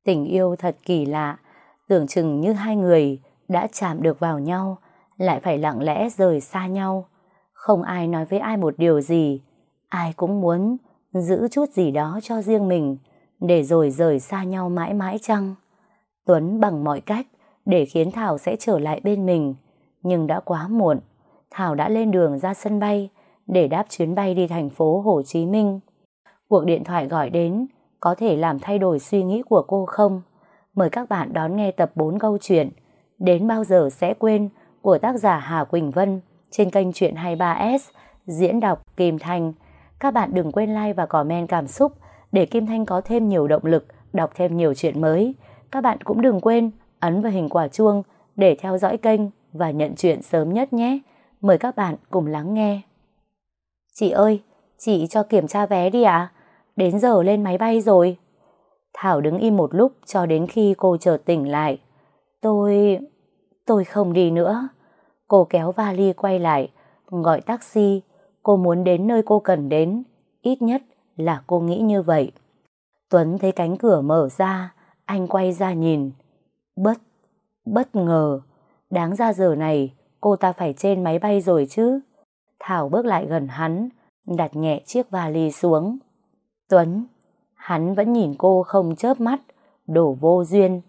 Tình yêu thật kỳ lạ, tưởng chừng như hai người đã chạm được vào nhau, lại phải lặng lẽ rời xa nhau. Không ai nói với ai một điều gì, ai cũng muốn giữ chút gì đó cho riêng mình, để rồi rời xa nhau mãi mãi chăng? Tuấn bằng mọi cách để khiến Thảo sẽ trở lại bên mình, nhưng đã quá muộn. Thảo đã lên đường ra sân bay để đáp chuyến bay đi thành phố Hồ Chí Minh. Cuộc điện thoại gọi đến có thể làm thay đổi suy nghĩ của cô không? Mời các bạn đón nghe tập 4 câu chuyện Đến Bao Giờ Sẽ Quên của tác giả Hà Quỳnh Vân trên kênh Chuyện 23S, diễn đọc Kim Thanh. Các bạn đừng quên like và comment cảm xúc để Kim Thanh có thêm nhiều động lực đọc thêm nhiều chuyện mới. Các bạn cũng đừng quên ấn vào hình quả chuông để theo dõi kênh và nhận chuyện sớm nhất nhé. Mời các bạn cùng lắng nghe. Chị ơi, chị cho kiểm tra vé đi ạ. Đến giờ lên máy bay rồi. Thảo đứng im một lúc cho đến khi cô chợt tỉnh lại. Tôi không đi nữa. Cô kéo vali quay lại, gọi taxi. Cô muốn đến nơi cô cần đến. Ít nhất là cô nghĩ như vậy. Tuấn thấy cánh cửa mở ra, anh quay ra nhìn. Bất ngờ. Đáng ra giờ này cô ta phải trên máy bay rồi chứ. Thảo bước lại gần hắn, đặt nhẹ chiếc vali xuống. Tuấn, hắn vẫn nhìn cô không chớp mắt, đổ vô duyên.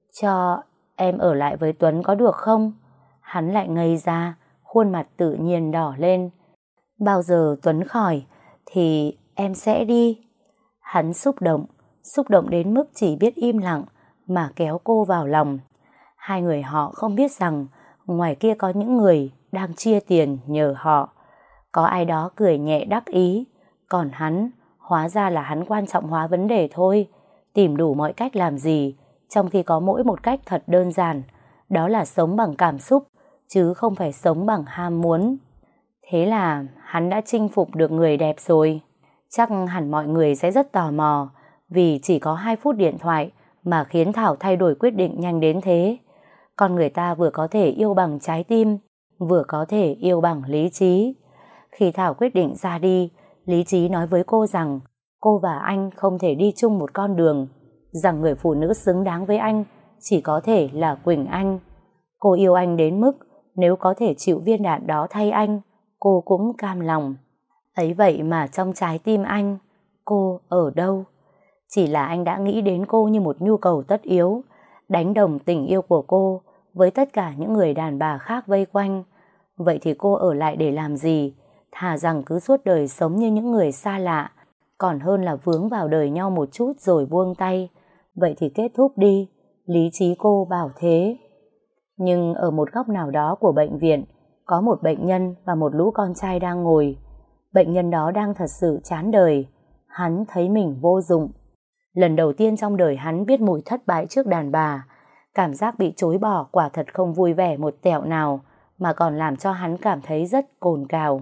Cho em ở lại với Tuấn có được không? Hắn lại ngây ra, khuôn mặt tự nhiên đỏ lên. Bao giờ Tuấn khỏi thì em sẽ đi. Hắn xúc động đến mức chỉ biết im lặng mà kéo cô vào lòng. Hai người họ không biết rằng ngoài kia có những người đang chia tiền nhờ họ. Có ai đó cười nhẹ đắc ý, còn hắn, hóa ra là hắn quan trọng hóa vấn đề thôi, tìm đủ mọi cách làm gì, trong khi có mỗi một cách thật đơn giản, đó là sống bằng cảm xúc, chứ không phải sống bằng ham muốn. Thế là hắn đã chinh phục được người đẹp rồi. Chắc hẳn mọi người sẽ rất tò mò, vì chỉ có 2 phút điện thoại mà khiến Thảo thay đổi quyết định nhanh đến thế. Con người ta vừa có thể yêu bằng trái tim, vừa có thể yêu bằng lý trí. Khi Thảo quyết định ra đi, lý trí nói với cô rằng cô và anh không thể đi chung một con đường, rằng người phụ nữ xứng đáng với anh chỉ có thể là Quỳnh Anh. Cô yêu anh đến mức nếu có thể chịu viên đạn đó thay anh, cô cũng cam lòng. Ấy vậy mà trong trái tim anh, cô ở đâu? Chỉ là anh đã nghĩ đến cô như một nhu cầu tất yếu, đánh đồng tình yêu của cô với tất cả những người đàn bà khác vây quanh. Vậy thì cô ở lại để làm gì? Thà rằng cứ suốt đời sống như những người xa lạ, còn hơn là vướng vào đời nhau một chút rồi buông tay. Vậy thì kết thúc đi, lý trí cô bảo thế. Nhưng ở một góc nào đó của bệnh viện, có một bệnh nhân và một lũ con trai đang ngồi. Bệnh nhân đó đang thật sự chán đời. Hắn thấy mình vô dụng. Lần đầu tiên trong đời hắn biết mùi thất bại trước đàn bà. Cảm giác bị chối bỏ quả thật không vui vẻ một tẹo nào, mà còn làm cho hắn cảm thấy rất cồn cào.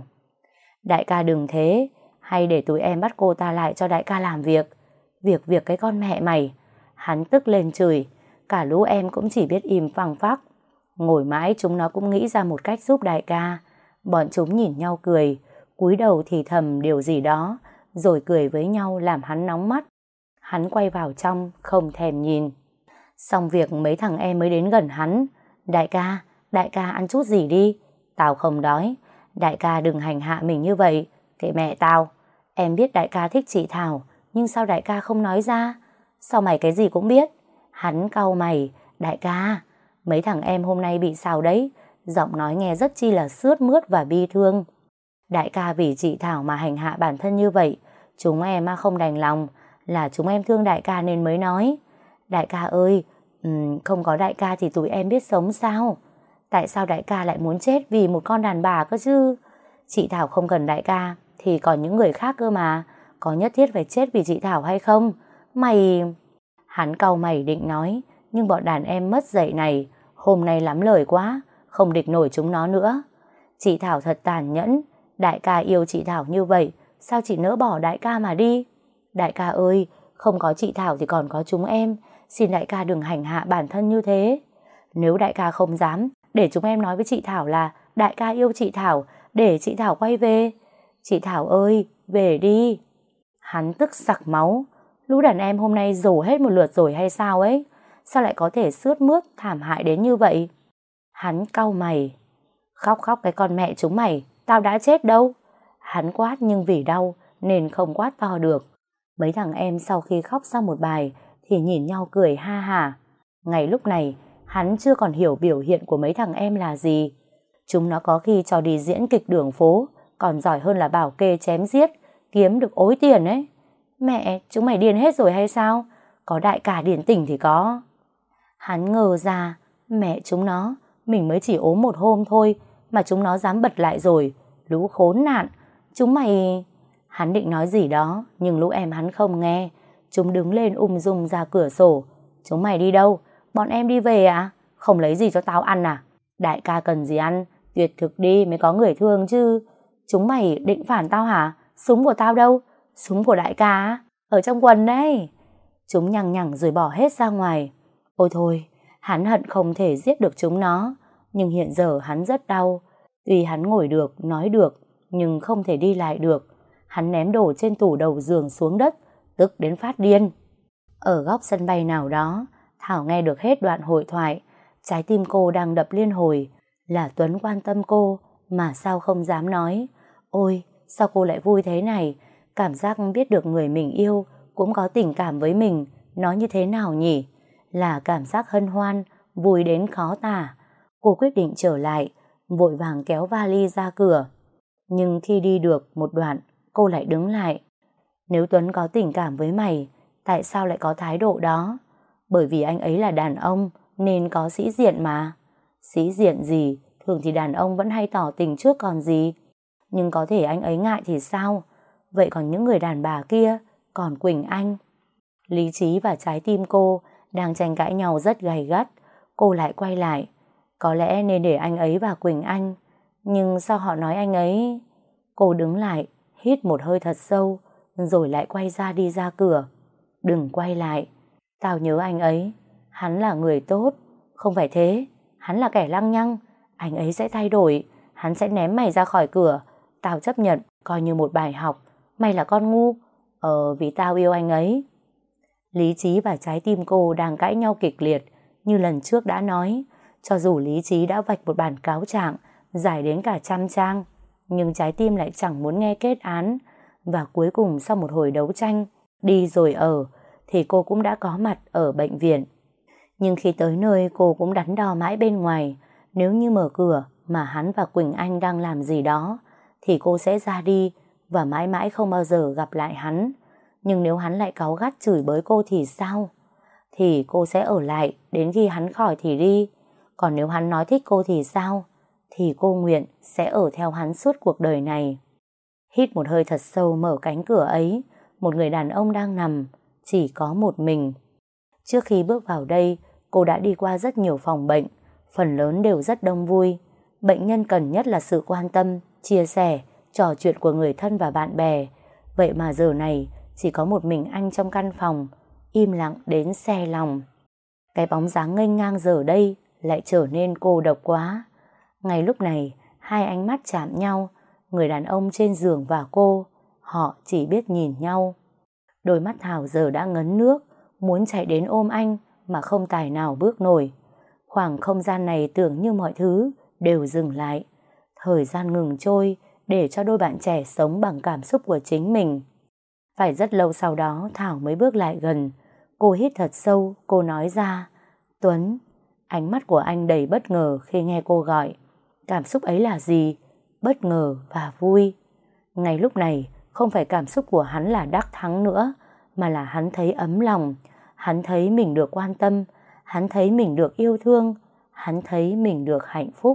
Đại ca đừng thế, hay để tụi em bắt cô ta lại cho đại ca làm việc. Việc cái con mẹ mày. Hắn tức lên chửi. Cả lũ em cũng chỉ biết im phăng phắc. Ngồi mãi chúng nó cũng nghĩ ra một cách giúp đại ca. Bọn chúng nhìn nhau cười, cúi đầu thì thầm điều gì đó, rồi cười với nhau làm hắn nóng mắt. Hắn quay vào trong, không thèm nhìn. Xong việc mấy thằng em mới đến gần hắn. Đại ca ăn chút gì đi. Tao không đói. Đại ca đừng hành hạ mình như vậy. Kệ mẹ tao. Em biết đại ca thích chị Thảo, nhưng sao đại ca không nói ra? Sao mày cái gì cũng biết? Hắn cau mày. Đại ca, mấy thằng em hôm nay bị sao đấy? Giọng nói nghe rất chi là sướt mướt và bi thương. Đại ca vì chị Thảo mà hành hạ bản thân như vậy, chúng em không đành lòng, là chúng em thương đại ca nên mới nói. Đại ca ơi, không có đại ca thì tụi em biết sống sao? Tại sao đại ca lại muốn chết vì một con đàn bà cơ chứ? Chị Thảo không cần đại ca thì còn những người khác cơ mà. Có nhất thiết phải chết vì chị Thảo hay không? Mày... Hắn cau mày định nói, nhưng bọn đàn em mất dạy này hôm nay lắm lời quá, không địch nổi chúng nó nữa. Chị Thảo thật tàn nhẫn. Đại ca yêu chị Thảo như vậy, sao chị nỡ bỏ đại ca mà đi? Đại ca ơi, không có chị Thảo thì còn có chúng em. Xin đại ca đừng hành hạ bản thân như thế. Nếu đại ca không dám, để chúng em nói với chị Thảo là đại ca yêu chị Thảo, để chị Thảo quay về. Chị Thảo ơi, về đi. Hắn tức sặc máu. Lũ đàn em hôm nay rồ hết một lượt rồi hay sao ấy? Sao lại có thể sướt mướt thảm hại đến như vậy? Hắn cau mày. Khóc khóc cái con mẹ chúng mày, tao đã chết đâu. Hắn quát nhưng vì đau nên không quát to được. Mấy thằng em sau khi khóc xong một bài thì nhìn nhau cười ha hả. Ngay lúc này, hắn chưa còn hiểu biểu hiện của mấy thằng em là gì. Chúng nó có khi cho đi diễn kịch đường phố, còn giỏi hơn là bảo kê chém giết, kiếm được ối tiền ấy. Mẹ, chúng mày điên hết rồi hay sao? Có đại ca điển tỉnh thì có. Hắn ngờ ra, mẹ chúng nó, mình mới chỉ ốm một hôm thôi, mà chúng nó dám bật lại rồi. Lũ khốn nạn, chúng mày... Hắn định nói gì đó, nhưng lũ em hắn không nghe. Chúng đứng lên dung ra cửa sổ. Chúng mày đi đâu? Bọn em đi về à? Không lấy gì cho tao ăn à? Đại ca cần gì ăn? Tuyệt thực đi mới có người thương chứ. Chúng mày định phản tao hả? Súng của tao đâu? Súng của đại ca á? Ở trong quần đấy. Chúng nhằng nhằng rồi bỏ hết ra ngoài. Ôi thôi, hắn hận không thể giết được chúng nó. Nhưng hiện giờ hắn rất đau. Tuy hắn ngồi được, nói được, nhưng không thể đi lại được. Hắn ném đồ trên tủ đầu giường xuống đất, tức đến phát điên. Ở góc sân bay nào đó, Thảo nghe được hết đoạn hội thoại. Trái tim cô đang đập liên hồi. Là Tuấn quan tâm cô, mà sao không dám nói. Ôi, sao cô lại vui thế này? Cảm giác biết được người mình yêu cũng có tình cảm với mình, nó như thế nào nhỉ? Là cảm giác hân hoan, vui đến khó tả. Cô quyết định trở lại, vội vàng kéo vali ra cửa. Nhưng khi đi được một đoạn, cô lại đứng lại. Nếu Tuấn có tình cảm với mày, tại sao lại có thái độ đó? Bởi vì anh ấy là đàn ông, nên có sĩ diện mà. Sĩ diện gì, thường thì đàn ông vẫn hay tỏ tình trước còn gì. Nhưng có thể anh ấy ngại thì sao? Vậy còn những người đàn bà kia, còn Quỳnh Anh? Lý trí và trái tim cô đang tranh cãi nhau rất gay gắt. Cô lại quay lại. Có lẽ nên để anh ấy và Quỳnh Anh. Nhưng sao họ nói anh ấy... Cô đứng lại, hít một hơi thật sâu, rồi lại quay ra đi ra cửa. Đừng quay lại. Tao nhớ anh ấy. Hắn là người tốt. Không phải thế. Hắn là kẻ lăng nhăng. Anh ấy sẽ thay đổi. Hắn sẽ ném mày ra khỏi cửa. Tao chấp nhận, coi như một bài học. Mày là con ngu. Vì tao yêu anh ấy. Lý trí và trái tim cô đang cãi nhau kịch liệt. Như lần trước đã nói, cho dù lý trí đã vạch một bản cáo trạng dài đến cả 100 trang, nhưng trái tim lại chẳng muốn nghe kết án. Và cuối cùng sau một hồi đấu tranh, đi rồi ở, thì cô cũng đã có mặt ở bệnh viện. Nhưng khi tới nơi cô cũng đắn đo mãi bên ngoài. Nếu như mở cửa mà hắn và Quỳnh Anh đang làm gì đó, thì cô sẽ ra đi và mãi mãi không bao giờ gặp lại hắn. Nhưng nếu hắn lại cáu gắt chửi bới cô thì sao? Thì cô sẽ ở lại đến khi hắn khỏi thì đi. Còn nếu hắn nói thích cô thì sao? Thì cô nguyện sẽ ở theo hắn suốt cuộc đời này. Hít một hơi thật sâu, mở cánh cửa ấy. Một người đàn ông đang nằm, chỉ có một mình. Trước khi bước vào đây, cô đã đi qua rất nhiều phòng bệnh, phần lớn đều rất đông vui. Bệnh nhân cần nhất là sự quan tâm, chia sẻ, trò chuyện của người thân và bạn bè. Vậy mà giờ này chỉ có một mình anh trong căn phòng, im lặng đến xe lòng. Cái bóng dáng nghênh ngang giờ đây lại trở nên cô độc quá. Ngay lúc này, hai ánh mắt chạm nhau, người đàn ông trên giường và cô, họ chỉ biết nhìn nhau. Đôi mắt Thảo giờ đã ngấn nước, muốn chạy đến ôm anh mà không tài nào bước nổi. Khoảng không gian này tưởng như mọi thứ đều dừng lại. Thời gian ngừng trôi để cho đôi bạn trẻ sống bằng cảm xúc của chính mình. Phải rất lâu sau đó Thảo mới bước lại gần. Cô hít thật sâu, cô nói ra, Tuấn. Ánh mắt của anh đầy bất ngờ khi nghe cô gọi. Cảm xúc ấy là gì? Bất ngờ và vui. Ngay lúc này, không phải cảm xúc của hắn là đắc thắng nữa, mà là hắn thấy ấm lòng, hắn thấy mình được quan tâm, hắn thấy mình được yêu thương, hắn thấy mình được hạnh phúc.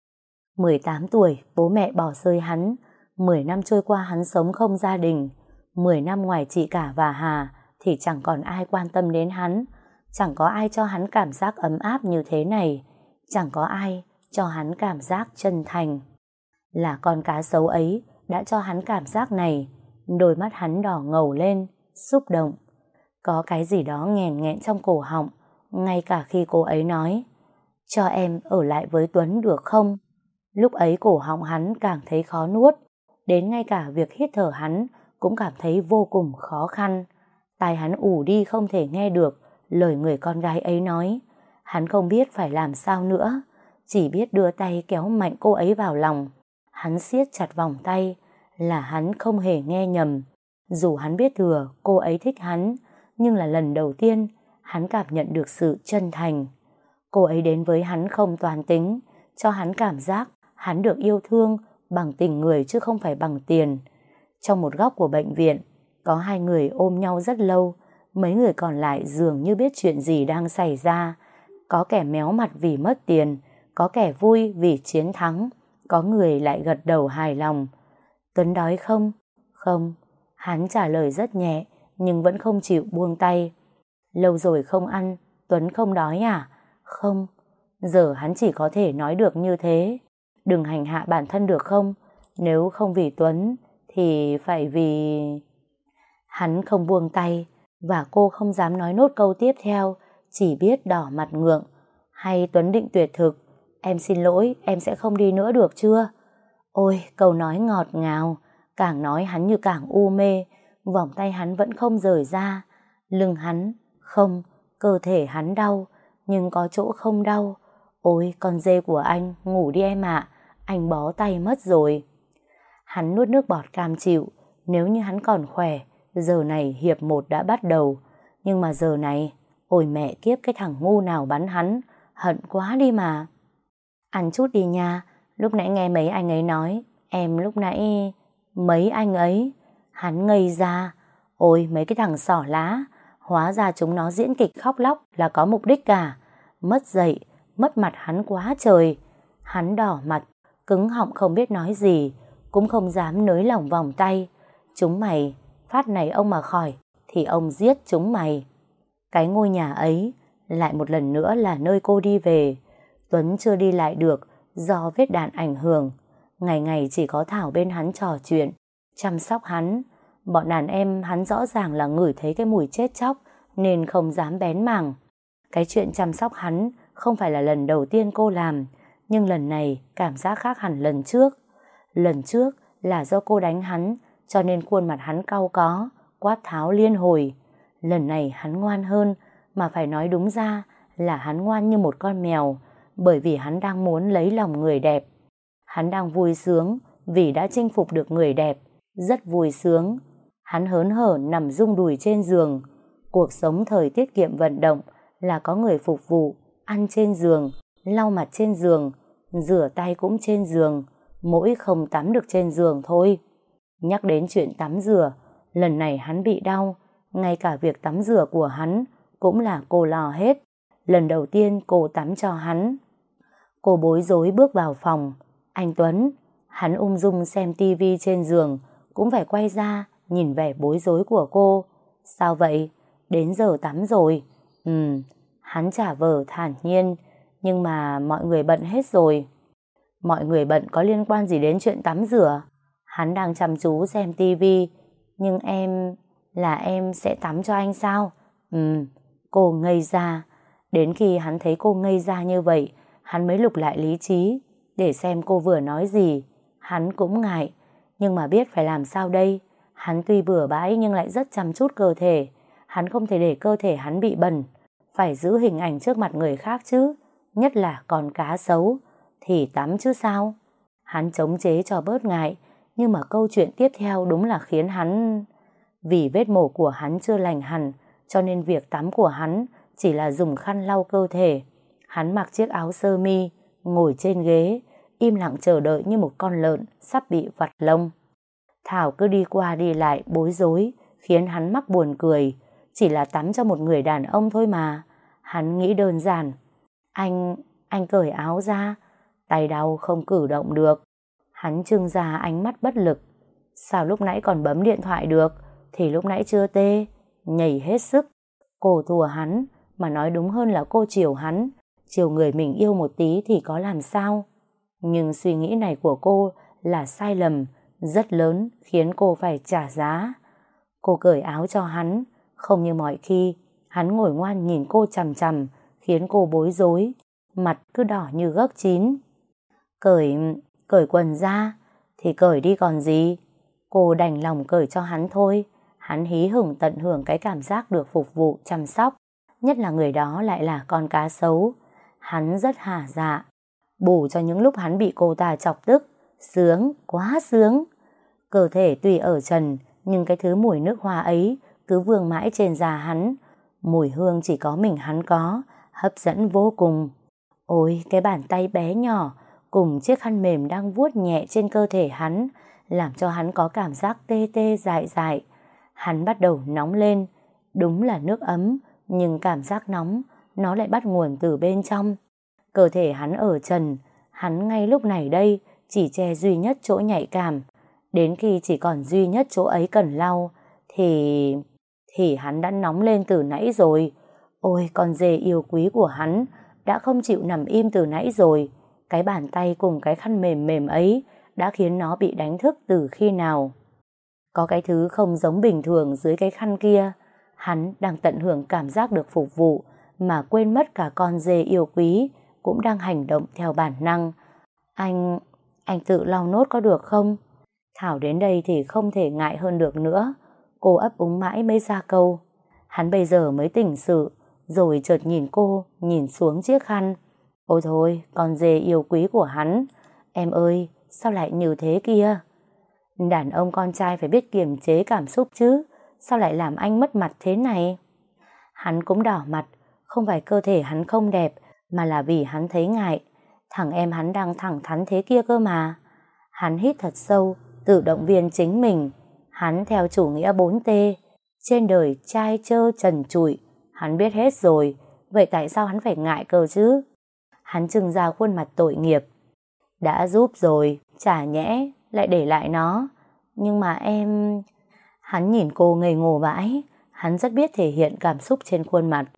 18 tuổi, bố mẹ bỏ rơi hắn. 10 năm trôi qua hắn sống không gia đình. 10 năm ngoài chị cả và Hà thì chẳng còn ai quan tâm đến hắn. Chẳng có ai cho hắn cảm giác ấm áp như thế này. Chẳng có ai cho hắn cảm giác chân thành. Là con cá sấu ấy đã cho hắn cảm giác này. Đôi mắt hắn đỏ ngầu lên, xúc động. Có cái gì đó nghẹn nghẹn trong cổ họng, ngay cả khi cô ấy nói, cho em ở lại với Tuấn được không? Lúc ấy cổ họng hắn càng thấy khó nuốt, đến ngay cả việc hít thở hắn cũng cảm thấy vô cùng khó khăn. Tai hắn ù đi không thể nghe được lời người con gái ấy nói. Hắn không biết phải làm sao nữa, chỉ biết đưa tay kéo mạnh cô ấy vào lòng. Hắn siết chặt vòng tay, là hắn không hề nghe nhầm. Dù hắn biết thừa cô ấy thích hắn, nhưng là lần đầu tiên hắn cảm nhận được sự chân thành. Cô ấy đến với hắn không toan tính, cho hắn cảm giác hắn được yêu thương bằng tình người chứ không phải bằng tiền. Trong một góc của bệnh viện, có hai người ôm nhau rất lâu, mấy người còn lại dường như biết chuyện gì đang xảy ra. Có kẻ méo mặt vì mất tiền, có kẻ vui vì chiến thắng, có người lại gật đầu hài lòng. Tuấn đói không? Không. Hắn trả lời rất nhẹ, nhưng vẫn không chịu buông tay. Lâu rồi không ăn, Tuấn không đói à? Không. Giờ hắn chỉ có thể nói được như thế. Đừng hành hạ bản thân được không? Nếu không vì Tuấn, thì phải vì... Hắn không buông tay, và cô không dám nói nốt câu tiếp theo, chỉ biết đỏ mặt ngượng. Hay Tuấn định tuyệt thực? Em xin lỗi, em sẽ không đi nữa được chưa? Ôi, câu nói ngọt ngào, càng nói hắn như càng u mê, vòng tay hắn vẫn không rời ra. Lưng hắn, không, cơ thể hắn đau, nhưng có chỗ không đau. Ôi, con dê của anh, ngủ đi em ạ, anh bó tay mất rồi. Hắn nuốt nước bọt cam chịu, nếu như hắn còn khỏe, giờ này hiệp 1 đã bắt đầu. Nhưng mà giờ này, ôi mẹ kiếp cái thằng ngu nào bắn hắn, hận quá đi mà. Ăn chút đi nha, lúc nãy nghe mấy anh ấy nói, em lúc nãy... Mấy anh ấy? Hắn ngây ra. Ôi mấy cái thằng xỏ lá, hóa ra chúng nó diễn kịch khóc lóc là có mục đích cả. Mất dạy, mất mặt hắn quá trời. Hắn đỏ mặt, cứng họng không biết nói gì, cũng không dám nới lỏng vòng tay. Chúng mày, phát này ông mà khỏi, thì ông giết chúng mày. Cái ngôi nhà ấy, lại một lần nữa là nơi cô đi về. Tuấn chưa đi lại được, do vết đạn ảnh hưởng. Ngày ngày chỉ có Thảo bên hắn trò chuyện, chăm sóc hắn. Bọn đàn em hắn rõ ràng là ngửi thấy cái mùi chết chóc, nên không dám bén mảng. Cái chuyện chăm sóc hắn không phải là lần đầu tiên cô làm, nhưng lần này cảm giác khác hẳn lần trước. Lần trước là do cô đánh hắn, cho nên khuôn mặt hắn cau có, quát tháo liên hồi. Lần này hắn ngoan hơn, mà phải nói đúng ra là hắn ngoan như một con mèo, bởi vì hắn đang muốn lấy lòng người đẹp. Hắn đang vui sướng vì đã chinh phục được người đẹp, rất vui sướng. Hắn hớn hở nằm rung đùi trên giường. Cuộc sống thời tiết kiệm vận động là có người phục vụ, ăn trên giường, lau mặt trên giường, rửa tay cũng trên giường, mỗi không tắm được trên giường thôi. Nhắc đến chuyện tắm rửa, lần này hắn bị đau, ngay cả việc tắm rửa của hắn cũng là cô lo hết. Lần đầu tiên cô tắm cho hắn. Cô bối rối bước vào phòng. Anh Tuấn, hắn ung dung xem tivi trên giường, cũng phải quay ra nhìn vẻ bối rối của cô. Sao vậy? Đến giờ tắm rồi. Hắn trả vờ thản nhiên, nhưng mà mọi người bận hết rồi. Mọi người bận có liên quan gì đến chuyện tắm rửa? Hắn đang chăm chú xem tivi. Nhưng em sẽ tắm cho anh sao? Cô ngây ra. Đến khi hắn thấy cô ngây ra như vậy, hắn mới lục lại lý trí để xem cô vừa nói gì. Hắn cũng ngại, nhưng mà biết phải làm sao đây. Hắn tuy bừa bãi nhưng lại rất chăm chút cơ thể. Hắn không thể để cơ thể hắn bị bẩn, phải giữ hình ảnh trước mặt người khác chứ, nhất là con cá sấu. Thì tắm chứ sao. Hắn chống chế cho bớt ngại, nhưng mà câu chuyện tiếp theo đúng là khiến hắn... Vì vết mổ của hắn chưa lành hẳn, cho nên việc tắm của hắn chỉ là dùng khăn lau cơ thể. Hắn mặc chiếc áo sơ mi, ngồi trên ghế, im lặng chờ đợi như một con lợn sắp bị vặt lông. Thảo cứ đi qua đi lại bối rối, khiến hắn mắc buồn cười. Chỉ là tắm cho một người đàn ông thôi mà. Hắn nghĩ đơn giản. Anh cởi áo ra. Tay đau không cử động được. Hắn trưng ra ánh mắt bất lực. Sao lúc nãy còn bấm điện thoại được? Thì lúc nãy chưa tê. Nhảy hết sức. Cô thua hắn, mà nói đúng hơn là cô chiều hắn. Chiều người mình yêu một tí thì có làm sao. Nhưng suy nghĩ này của cô là sai lầm rất lớn, khiến cô phải trả giá. Cô cởi áo cho hắn, không như mọi khi. Hắn ngồi ngoan nhìn cô chằm chằm, khiến cô bối rối, mặt cứ đỏ như gấc chín. Cởi quần ra thì cởi đi còn gì. Cô đành lòng cởi cho hắn thôi. Hắn hí hửng tận hưởng cái cảm giác được phục vụ chăm sóc, nhất là người đó lại là con cá sấu. Hắn rất hả dạ, bù cho những lúc hắn bị cô ta chọc tức. Sướng, quá sướng. Cơ thể tuy ở trần, nhưng cái thứ mùi nước hoa ấy cứ vương mãi trên da hắn. Mùi hương chỉ có mình hắn có, hấp dẫn vô cùng. Ôi, cái bàn tay bé nhỏ cùng chiếc khăn mềm đang vuốt nhẹ trên cơ thể hắn, làm cho hắn có cảm giác tê tê dại dại. Hắn bắt đầu nóng lên. Đúng là nước ấm, nhưng cảm giác nóng nó lại bắt nguồn từ bên trong. Cơ thể hắn ở trần, hắn ngay lúc này đây chỉ che duy nhất chỗ nhạy cảm. Đến khi chỉ còn duy nhất chỗ ấy cần lau thì hắn đã nóng lên từ nãy rồi. Ôi, con dê yêu quý của hắn đã không chịu nằm im từ nãy rồi. Cái bàn tay cùng cái khăn mềm mềm ấy đã khiến nó bị đánh thức từ khi nào. Có cái thứ không giống bình thường dưới cái khăn kia. Hắn đang tận hưởng cảm giác được phục vụ mà quên mất cả con dê yêu quý cũng đang hành động theo bản năng. Anh tự lau nốt có được không? Thảo đến đây thì không thể ngại hơn được nữa. Cô ấp úng mãi mới ra câu. Hắn bây giờ mới tỉnh sự, rồi chợt nhìn cô, nhìn xuống chiếc khăn. Ôi thôi, con dê yêu quý của hắn. Em ơi, sao lại như thế kia? Đàn ông con trai phải biết kiềm chế cảm xúc chứ. Sao lại làm anh mất mặt thế này? Hắn cũng đỏ mặt, không phải cơ thể hắn không đẹp, mà là vì hắn thấy ngại. Thằng em hắn đang thẳng thắn thế kia cơ mà. Hắn hít thật sâu, tự động viên chính mình. Hắn theo chủ nghĩa 4T. Trên đời trai trơ trần trụi, hắn biết hết rồi. Vậy tại sao hắn phải ngại cơ chứ? Hắn trưng ra khuôn mặt tội nghiệp. Đã giúp rồi, chả nhẽ lại để lại nó. Nhưng mà em... Hắn nhìn cô ngây ngô vãi. Hắn rất biết thể hiện cảm xúc trên khuôn mặt.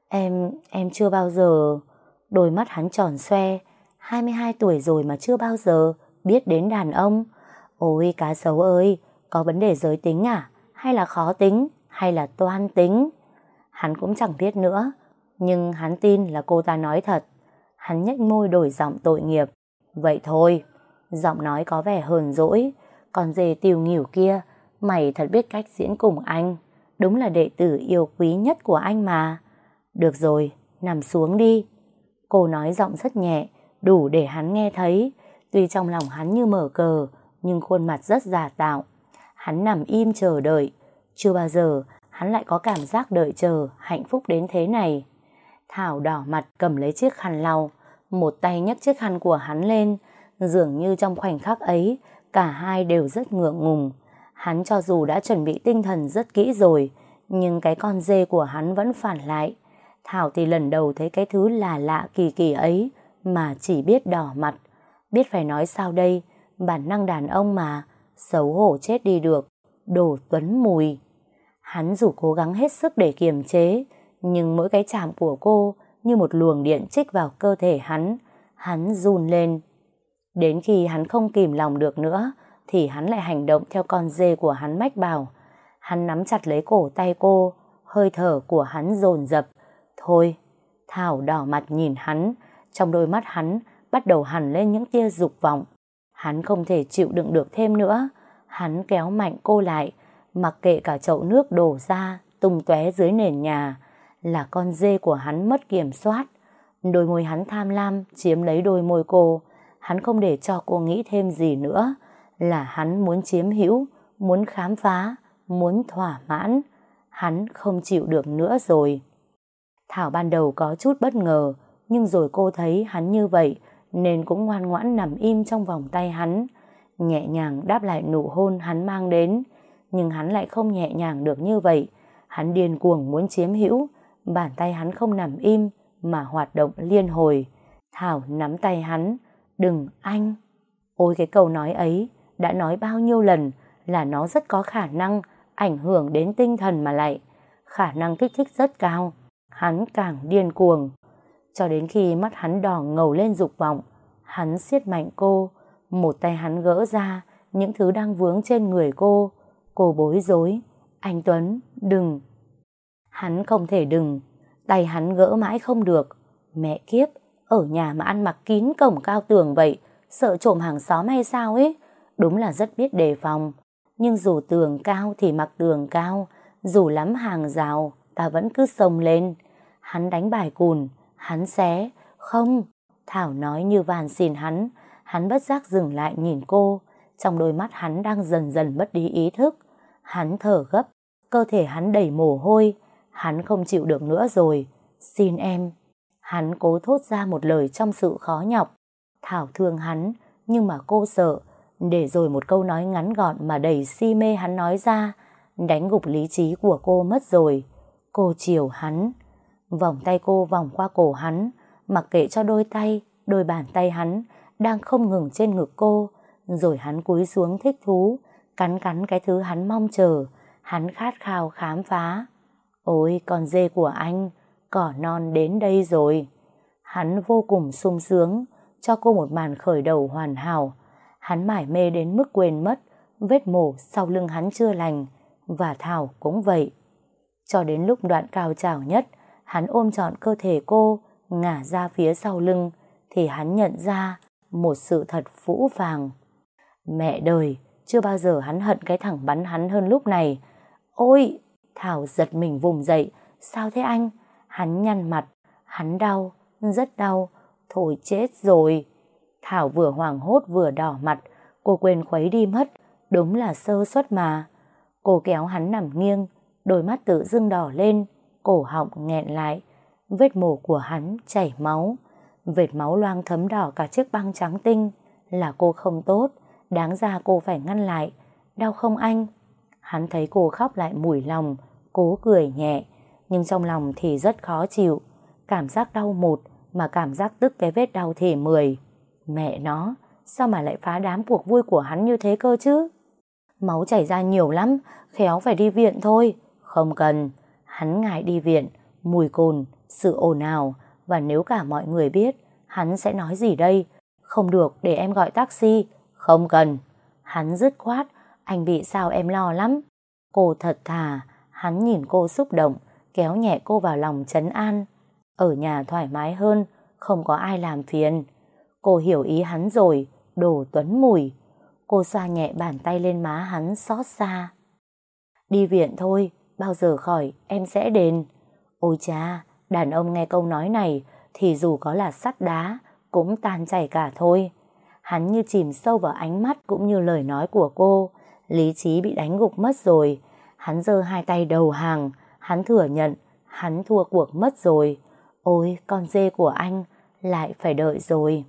Em chưa bao giờ... Đôi mắt hắn tròn xoe. 22 tuổi rồi mà chưa bao giờ biết đến đàn ông. Ôi cá sấu ơi, có vấn đề giới tính à? Hay là khó tính? Hay là toan tính? Hắn cũng chẳng biết nữa. Nhưng hắn tin là cô ta nói thật. Hắn nhếch môi đổi giọng tội nghiệp. Vậy thôi. Giọng nói có vẻ hờn dỗi. Còn dê tiều nghỉu kia, mày thật biết cách diễn cùng anh. Đúng là đệ tử yêu quý nhất của anh mà. Được rồi, nằm xuống đi. Cô nói giọng rất nhẹ, đủ để hắn nghe thấy. Tuy trong lòng hắn như mở cờ, nhưng khuôn mặt rất giả tạo. Hắn nằm im chờ đợi. Chưa bao giờ hắn lại có cảm giác đợi chờ hạnh phúc đến thế này. Thảo đỏ mặt cầm lấy chiếc khăn lau, một tay nhấc chiếc khăn của hắn lên. Dường như trong khoảnh khắc ấy cả hai đều rất ngượng ngùng. Hắn cho dù đã chuẩn bị tinh thần rất kỹ rồi, nhưng cái con dê của hắn vẫn phản lại. Thảo thì lần đầu thấy cái thứ là lạ kỳ kỳ ấy mà chỉ biết đỏ mặt. Biết phải nói sao đây, bản năng đàn ông mà, xấu hổ chết đi được. Đồ Tuấn Mùi. Hắn dù cố gắng hết sức để kiềm chế, nhưng mỗi cái chạm của cô như một luồng điện chích vào cơ thể hắn. Hắn run lên. Đến khi hắn không kìm lòng được nữa thì hắn lại hành động theo con dê của hắn mách bảo. Hắn nắm chặt lấy cổ tay cô, hơi thở của hắn dồn dập. Thôi. Thảo đỏ mặt nhìn hắn. Trong đôi mắt hắn bắt đầu hằn lên những tia dục vọng. Hắn không thể chịu đựng được thêm nữa. Hắn kéo mạnh cô lại, mặc kệ cả chậu nước đổ ra tung tóe dưới nền nhà. Là con dê của hắn mất kiểm soát. Đôi môi hắn tham lam chiếm lấy đôi môi cô. Hắn không để cho cô nghĩ thêm gì nữa. Là hắn muốn chiếm hữu, muốn khám phá, muốn thỏa mãn. Hắn không chịu được nữa rồi. Thảo ban đầu có chút bất ngờ, nhưng rồi cô thấy hắn như vậy nên cũng ngoan ngoãn nằm im trong vòng tay hắn, nhẹ nhàng đáp lại nụ hôn hắn mang đến. Nhưng hắn lại không nhẹ nhàng được như vậy. Hắn điên cuồng muốn chiếm hữu. Bàn tay hắn không nằm im mà hoạt động liên hồi. Thảo nắm tay hắn. Đừng anh. Ôi cái câu nói ấy đã nói bao nhiêu lần là nó rất có khả năng ảnh hưởng đến tinh thần mà lại. Khả năng kích thích rất cao. Hắn càng điên cuồng. Cho đến khi mắt hắn đỏ ngầu lên dục vọng, hắn siết mạnh cô. Một tay hắn gỡ ra những thứ đang vướng trên người cô. Cô bối rối. Anh Tuấn, đừng. Hắn không thể đừng. Tay hắn gỡ mãi không được. Mẹ kiếp, ở nhà mà ăn mặc kín cổng cao tường vậy, sợ trộm hàng xóm hay sao ấy. Đúng là rất biết đề phòng. Nhưng dù tường cao thì mặc tường cao, dù lắm hàng rào, ta vẫn cứ xông lên. Hắn đánh bài cùn, hắn xé, không. Thảo nói như van xin hắn bất giác dừng lại nhìn cô. Trong đôi mắt hắn đang dần dần mất đi ý thức. Hắn thở gấp, cơ thể hắn đầy mồ hôi. Hắn không chịu được nữa rồi. Xin em. Hắn cố thốt ra một lời trong sự khó nhọc. Thảo thương hắn, nhưng mà cô sợ. Để rồi một câu nói ngắn gọn mà đầy si mê hắn nói ra, đánh gục lý trí của cô mất rồi. Cô chiều hắn. Vòng tay cô vòng qua cổ hắn, mặc kệ cho đôi bàn tay hắn đang không ngừng trên ngực cô. Rồi hắn cúi xuống thích thú, cắn cái thứ hắn mong chờ, hắn khát khao khám phá. Ôi con dê của anh, cỏ non đến đây rồi. Hắn vô cùng sung sướng, cho cô một màn khởi đầu hoàn hảo. Hắn mải mê đến mức quên mất vết mổ sau lưng hắn chưa lành, và Thảo cũng vậy. Cho đến lúc đoạn cao trào nhất, hắn ôm trọn cơ thể cô, ngả ra phía sau lưng, thì hắn nhận ra một sự thật phũ phàng. Mẹ đời, chưa bao giờ hắn hận cái thằng bắn hắn hơn lúc này. Ôi! Thảo giật mình vùng dậy. Sao thế anh? Hắn nhăn mặt. Hắn đau, rất đau. Thôi chết rồi. Thảo vừa hoảng hốt vừa đỏ mặt. Cô quên khuấy đi mất. Đúng là sơ suất mà. Cô kéo hắn nằm nghiêng, đôi mắt tự dưng đỏ lên, cổ họng nghẹn lại. Vết mổ của hắn chảy máu. Vệt máu loang thấm đỏ cả chiếc băng trắng tinh. Là cô không tốt, đáng ra cô phải ngăn lại. Đau không anh? Hắn thấy cô khóc lại mủi lòng, cố cười nhẹ, nhưng trong lòng thì rất khó chịu. Cảm giác đau một, mà cảm giác tức cái vết đau thì 10. Mẹ nó, sao mà lại phá đám cuộc vui của hắn như thế cơ chứ? Máu chảy ra nhiều lắm, khéo phải đi viện thôi. Không cần. Hắn ngại đi viện, mùi cồn, sự ồn ào, và nếu cả mọi người biết, hắn sẽ nói gì đây? Không được, để em gọi taxi. Không cần. Hắn dứt khoát. Anh bị sao em lo lắm. Cô thật thà. Hắn nhìn cô xúc động, kéo nhẹ cô vào lòng trấn an. Ở nhà thoải mái hơn, không có ai làm phiền. Cô hiểu ý hắn rồi, đồ Tuấn Mùi. Cô xoa nhẹ bàn tay lên má hắn xót xa. Đi viện thôi, bao giờ khỏi em sẽ đền. Ôi cha, đàn ông nghe câu nói này thì dù có là sắt đá cũng tan chảy cả thôi. Hắn như chìm sâu vào ánh mắt cũng như lời nói của cô. Lý trí bị đánh gục mất rồi. Hắn giơ hai tay đầu hàng. Hắn thừa nhận hắn thua cuộc mất rồi. Ôi con dê của anh, lại phải đợi rồi.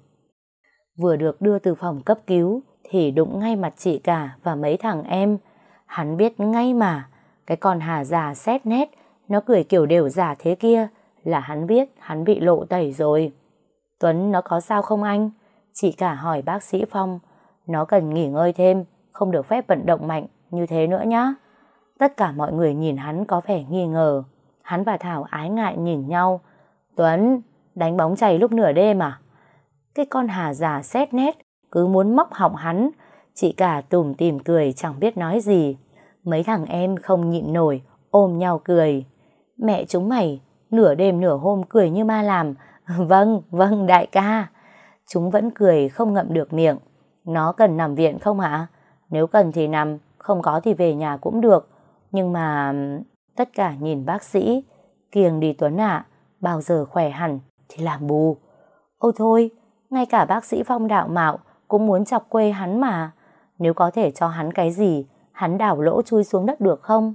Vừa được đưa từ phòng cấp cứu thì đụng ngay mặt chị cả và mấy thằng em. Hắn biết ngay mà, cái con Hà già xét nét, nó cười kiểu đều giả thế kia, là hắn biết hắn bị lộ tẩy rồi. Tuấn nó có sao không anh? Chị cả hỏi bác sĩ Phong. Nó cần nghỉ ngơi thêm, không được phép vận động mạnh như thế nữa nhá. Tất cả mọi người nhìn hắn có vẻ nghi ngờ. Hắn và Thảo ái ngại nhìn nhau. Tuấn, đánh bóng chày lúc nửa đêm à? Cái con Hà già xét nét cứ muốn móc họng hắn. Chị cả tủm tỉm cười chẳng biết nói gì. Mấy thằng em không nhịn nổi, ôm nhau cười. Mẹ chúng mày, nửa đêm nửa hôm cười như ma làm. Vâng, vâng đại ca. Chúng vẫn cười không ngậm được miệng. Nó cần nằm viện không hả? Nếu cần thì nằm, không có thì về nhà cũng được. Nhưng mà... Tất cả nhìn bác sĩ. Kiêng đi Tuấn ạ, bao giờ khỏe hẳn thì làm bù. Ôi thôi, ngay cả bác sĩ Phong đạo mạo cũng muốn chọc quê hắn mà. Nếu có thể cho hắn cái gì, hắn đào lỗ chui xuống đất được không?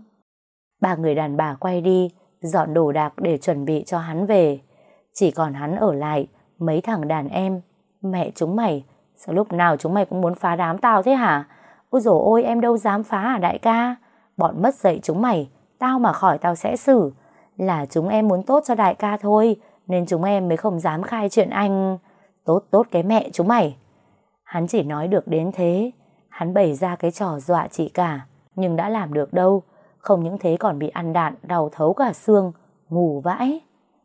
Ba người đàn bà quay đi, dọn đồ đạc để chuẩn bị cho hắn về. Chỉ còn hắn ở lại, mấy thằng đàn em. Mẹ chúng mày, sao lúc nào chúng mày cũng muốn phá đám tao thế hả? Ôi dồi ôi, em đâu dám phá à đại ca? Bọn mất dạy chúng mày, tao mà khỏi tao sẽ xử. Là chúng em muốn tốt cho đại ca thôi, nên chúng em mới không dám khai chuyện anh. Tốt cái mẹ chúng mày. Hắn chỉ nói được đến thế. Hắn bày ra cái trò dọa chị cả, nhưng đã làm được đâu. Không những thế còn bị ăn đạn, đau thấu cả xương, ngủ vãi.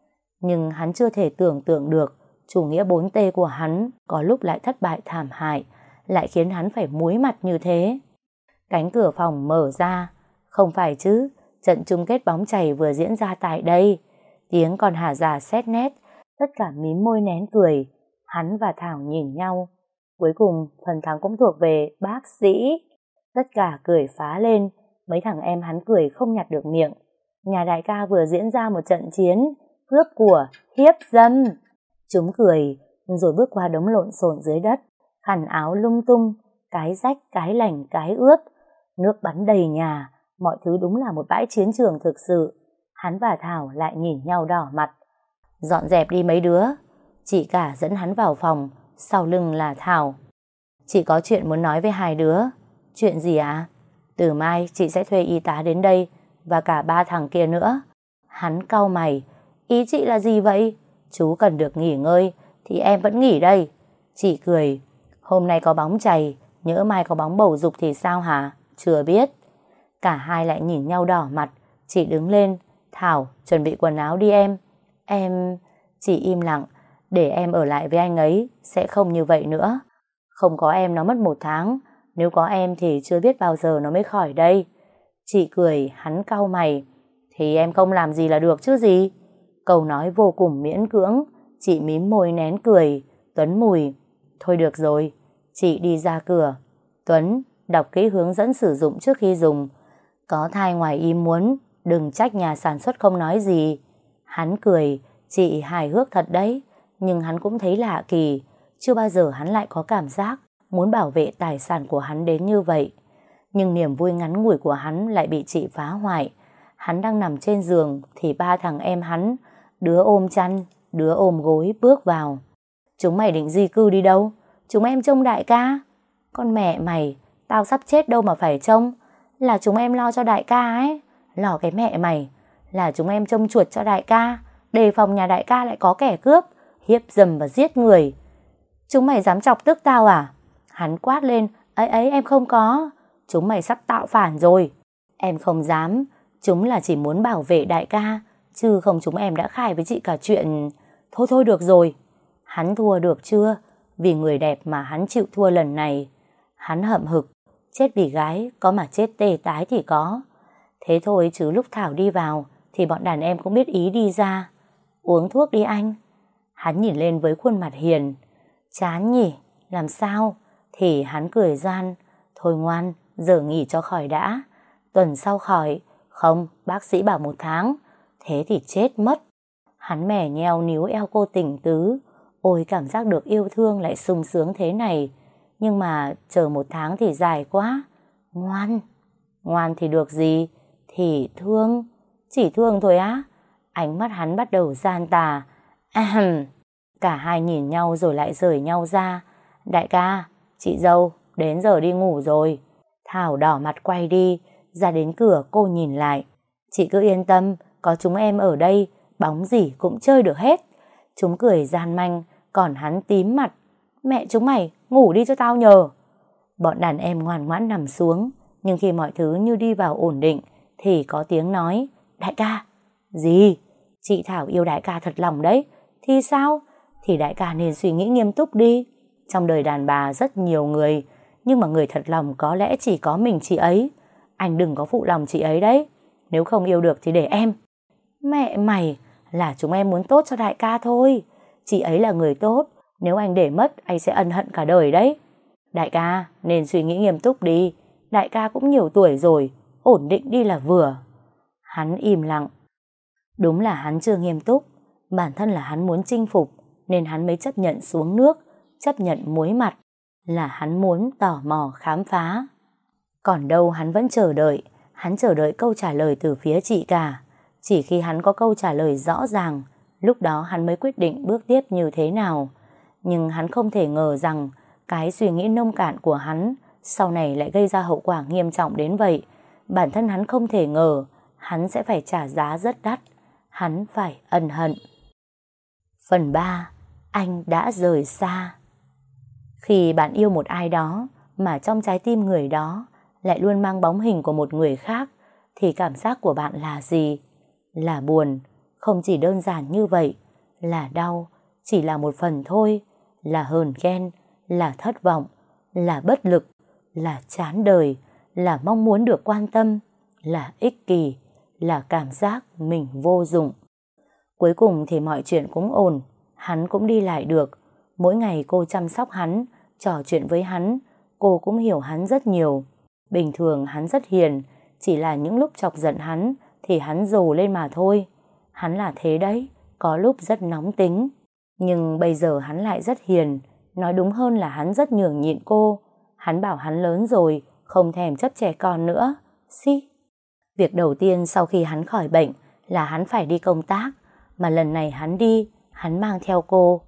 Nhưng hắn chưa thể tưởng tượng được chủ nghĩa 4T của hắn có lúc lại thất bại thảm hại, lại khiến hắn phải muối mặt như thế. Cánh cửa phòng mở ra. Không phải chứ, trận chung kết bóng chày vừa diễn ra tại đây. Tiếng con Hà già xét nét, tất cả mím môi nén cười. Hắn và Thảo nhìn nhau. Cuối cùng phần thắng cũng thuộc về bác sĩ. Tất cả cười phá lên, mấy thằng em hắn cười không nhặt được miệng. Nhà đại ca vừa diễn ra một trận chiến, cướp của, hiếp dâm. Chúng cười, rồi bước qua đống lộn xộn dưới đất, khăn áo lung tung, cái rách, cái lành, cái ướt. Nước bắn đầy nhà, mọi thứ đúng là một bãi chiến trường thực sự. Hắn và Thảo lại nhìn nhau đỏ mặt. Dọn dẹp đi mấy đứa. Chị cả dẫn hắn vào phòng, sau lưng là Thảo. Chị có chuyện muốn nói với hai đứa. Chuyện gì ạ? Từ mai chị sẽ thuê y tá đến đây, và cả ba thằng kia nữa. Hắn cau mày. Ý chị là gì vậy? Chú cần được nghỉ ngơi, thì em vẫn nghỉ đây. Chị cười. Hôm nay có bóng chày, nhỡ mai có bóng bầu dục thì sao hả? Chưa biết. Cả hai lại nhìn nhau đỏ mặt. Chị đứng lên. Thảo, chuẩn bị quần áo đi em. Em... Chị im lặng. Để em ở lại với anh ấy, sẽ không như vậy nữa. Không có em nó mất 1 tháng. Nếu có em thì chưa biết bao giờ nó mới khỏi đây. Chị cười, hắn cau mày. Thì em không làm gì là được chứ gì. Câu nói vô cùng miễn cưỡng. Chị mím môi nén cười. Tuấn Mùi. Thôi được rồi. Chị đi ra cửa. Tuấn, đọc kỹ hướng dẫn sử dụng trước khi dùng. Có thai ngoài ý muốn, đừng trách nhà sản xuất không nói gì. Hắn cười. Chị hài hước thật đấy. Nhưng hắn cũng thấy lạ kỳ. Chưa bao giờ hắn lại có cảm giác muốn bảo vệ tài sản của hắn đến như vậy. Nhưng niềm vui ngắn ngủi của hắn lại bị chị phá hoại. Hắn đang nằm trên giường thì ba thằng em hắn, đứa ôm chăn, đứa ôm gối bước vào. Chúng mày định di cư đi đâu? Chúng em trông đại ca. Con mẹ mày, tao sắp chết đâu mà phải trông. Là chúng em lo cho đại ca ấy. Lo cái mẹ mày. Là chúng em trông chuột cho đại ca, đề phòng nhà đại ca lại có kẻ cướp, hiếp dâm và giết người. Chúng mày dám chọc tức tao à? Hắn quát lên. Ấy em không có. Chúng mày sắp tạo phản rồi. Em không dám. Chúng là chỉ muốn bảo vệ đại ca, chứ không chúng em đã khai với chị cả chuyện. Thôi được rồi. Hắn thua được chưa? Vì người đẹp mà hắn chịu thua lần này. Hắn hậm hực. Chết vì gái, có mà chết tê tái thì có. Thế thôi chứ lúc Thảo đi vào thì bọn đàn em cũng biết ý đi ra. Uống thuốc đi anh. Hắn nhìn lên với khuôn mặt hiền. Chán nhỉ? Làm sao? Thì hắn cười gian. Thôi ngoan, giờ nghỉ cho khỏi đã. Tuần sau khỏi. Không, bác sĩ bảo 1 tháng. Thế thì chết mất. Hắn mẻ nheo níu eo cô tình tứ. Ôi, cảm giác được yêu thương lại sung sướng thế này. Nhưng mà chờ 1 tháng thì dài quá. Ngoan. Ngoan thì được gì? Thì thương. Chỉ thương thôi á? Ánh mắt hắn bắt đầu gian tà. Cả hai nhìn nhau rồi lại rời nhau ra. Đại ca, chị dâu, đến giờ đi ngủ rồi. Thảo đỏ mặt quay đi. Ra đến cửa cô nhìn lại. Chị cứ yên tâm, có chúng em ở đây, bóng gì cũng chơi được hết. Chúng cười gian manh, còn hắn tím mặt. Mẹ chúng mày, ngủ đi cho tao nhờ. Bọn đàn em ngoan ngoãn nằm xuống. Nhưng khi mọi thứ như đi vào ổn định thì có tiếng nói. Đại ca. Gì? Chị Thảo yêu đại ca thật lòng đấy. Thì sao? Thì đại ca nên suy nghĩ nghiêm túc đi. Trong đời đàn bà rất nhiều người, nhưng mà người thật lòng có lẽ chỉ có mình chị ấy. Anh đừng có phụ lòng chị ấy đấy. Nếu không yêu được thì để em. Mẹ mày, là chúng em muốn tốt cho đại ca thôi. Chị ấy là người tốt. Nếu anh để mất, anh sẽ ân hận cả đời đấy. Đại ca nên suy nghĩ nghiêm túc đi. Đại ca cũng nhiều tuổi rồi, ổn định đi là vừa. Hắn im lặng. Đúng là hắn chưa nghiêm túc. Bản thân là hắn muốn chinh phục, nên hắn mới chấp nhận xuống nước, chấp nhận muối mặt. Là hắn muốn tò mò khám phá. Còn đâu hắn vẫn chờ đợi. Hắn chờ đợi câu trả lời từ phía chị cả. Chỉ khi hắn có câu trả lời rõ ràng, lúc đó hắn mới quyết định bước tiếp như thế nào. Nhưng hắn không thể ngờ rằng cái suy nghĩ nông cạn của hắn sau này lại gây ra hậu quả nghiêm trọng đến vậy. Bản thân hắn không thể ngờ hắn sẽ phải trả giá rất đắt. Hắn phải ân hận. Phần 3. Anh đã rời xa. Khi bạn yêu một ai đó mà trong trái tim người đó lại luôn mang bóng hình của một người khác, thì cảm giác của bạn là gì? Là buồn, không chỉ đơn giản như vậy. Là đau, chỉ là một phần thôi. Là hờn ghen, là thất vọng, là bất lực, là chán đời, là mong muốn được quan tâm, là ích kỷ, là cảm giác mình vô dụng. Cuối cùng thì mọi chuyện cũng ổn. Hắn cũng đi lại được. Mỗi ngày cô chăm sóc hắn, trò chuyện với hắn, cô cũng hiểu hắn rất nhiều. Bình thường hắn rất hiền, chỉ là những lúc chọc giận hắn thì hắn rồ lên mà thôi. Hắn là thế đấy, có lúc rất nóng tính. Nhưng bây giờ hắn lại rất hiền, nói đúng hơn là hắn rất nhường nhịn cô. Hắn bảo hắn lớn rồi, không thèm chấp trẻ con nữa. Xí. Việc đầu tiên sau khi hắn khỏi bệnh là hắn phải đi công tác, mà lần này hắn đi, hắn mang theo cô.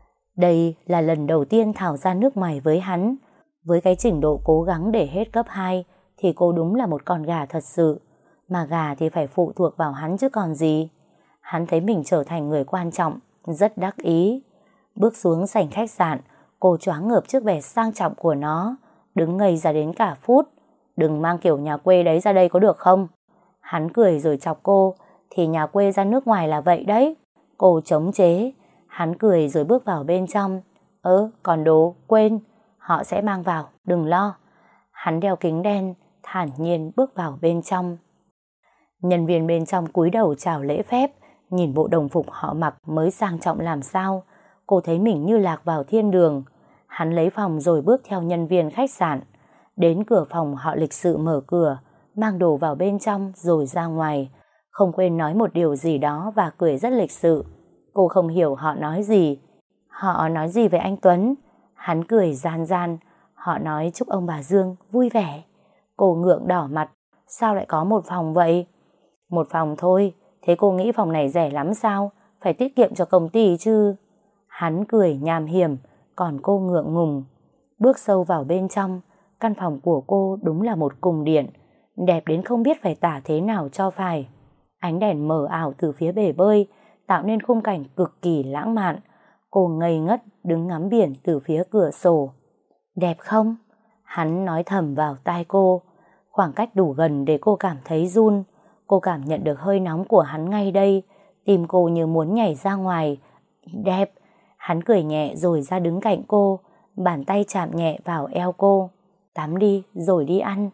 Đây là lần đầu tiên Thảo ra nước ngoài với hắn. Với cái trình độ cố gắng để hết cấp 2 thì cô đúng là một con gà thật sự. Mà gà thì phải phụ thuộc vào hắn chứ còn gì. Hắn thấy mình trở thành người quan trọng, rất đắc ý. Bước xuống sảnh khách sạn, cô choáng ngợp trước vẻ sang trọng của nó, đứng ngây ra đến cả phút. Đừng mang kiểu nhà quê đấy ra đây có được không? Hắn cười rồi chọc cô, thì nhà quê ra nước ngoài là vậy đấy. Cô chống chế. Hắn cười rồi bước vào bên trong. Còn đồ, quên, họ sẽ mang vào, đừng lo. Hắn đeo kính đen, thản nhiên bước vào bên trong. Nhân viên bên trong cúi đầu chào lễ phép, nhìn bộ đồng phục họ mặc mới sang trọng làm sao. Cô thấy mình như lạc vào thiên đường. Hắn lấy phòng rồi bước theo nhân viên khách sạn. Đến cửa phòng họ lịch sự mở cửa, mang đồ vào bên trong rồi ra ngoài. Không quên nói một điều gì đó và cười rất lịch sự. Cô không hiểu họ nói gì. Họ nói gì về anh Tuấn? Hắn cười gian gian. Họ nói chúc ông bà Dương vui vẻ. Cô ngượng đỏ mặt. Sao lại có một phòng vậy? Một phòng thôi. Thế cô nghĩ phòng này rẻ lắm sao? Phải tiết kiệm cho công ty chứ. Hắn cười nham hiểm, còn cô ngượng ngùng. Bước sâu vào bên trong, căn phòng của cô đúng là một cung điện, đẹp đến không biết phải tả thế nào cho phải. Ánh đèn mờ ảo từ phía bể bơi tạo nên khung cảnh cực kỳ lãng mạn. Cô ngây ngất đứng ngắm biển từ phía cửa sổ. Đẹp không? Hắn nói thầm vào tai cô. Khoảng cách đủ gần để cô cảm thấy run. Cô cảm nhận được hơi nóng của hắn ngay đây. Tim cô như muốn nhảy ra ngoài. Đẹp. Hắn cười nhẹ rồi ra đứng cạnh cô. Bàn tay chạm nhẹ vào eo cô. Tắm đi rồi đi ăn.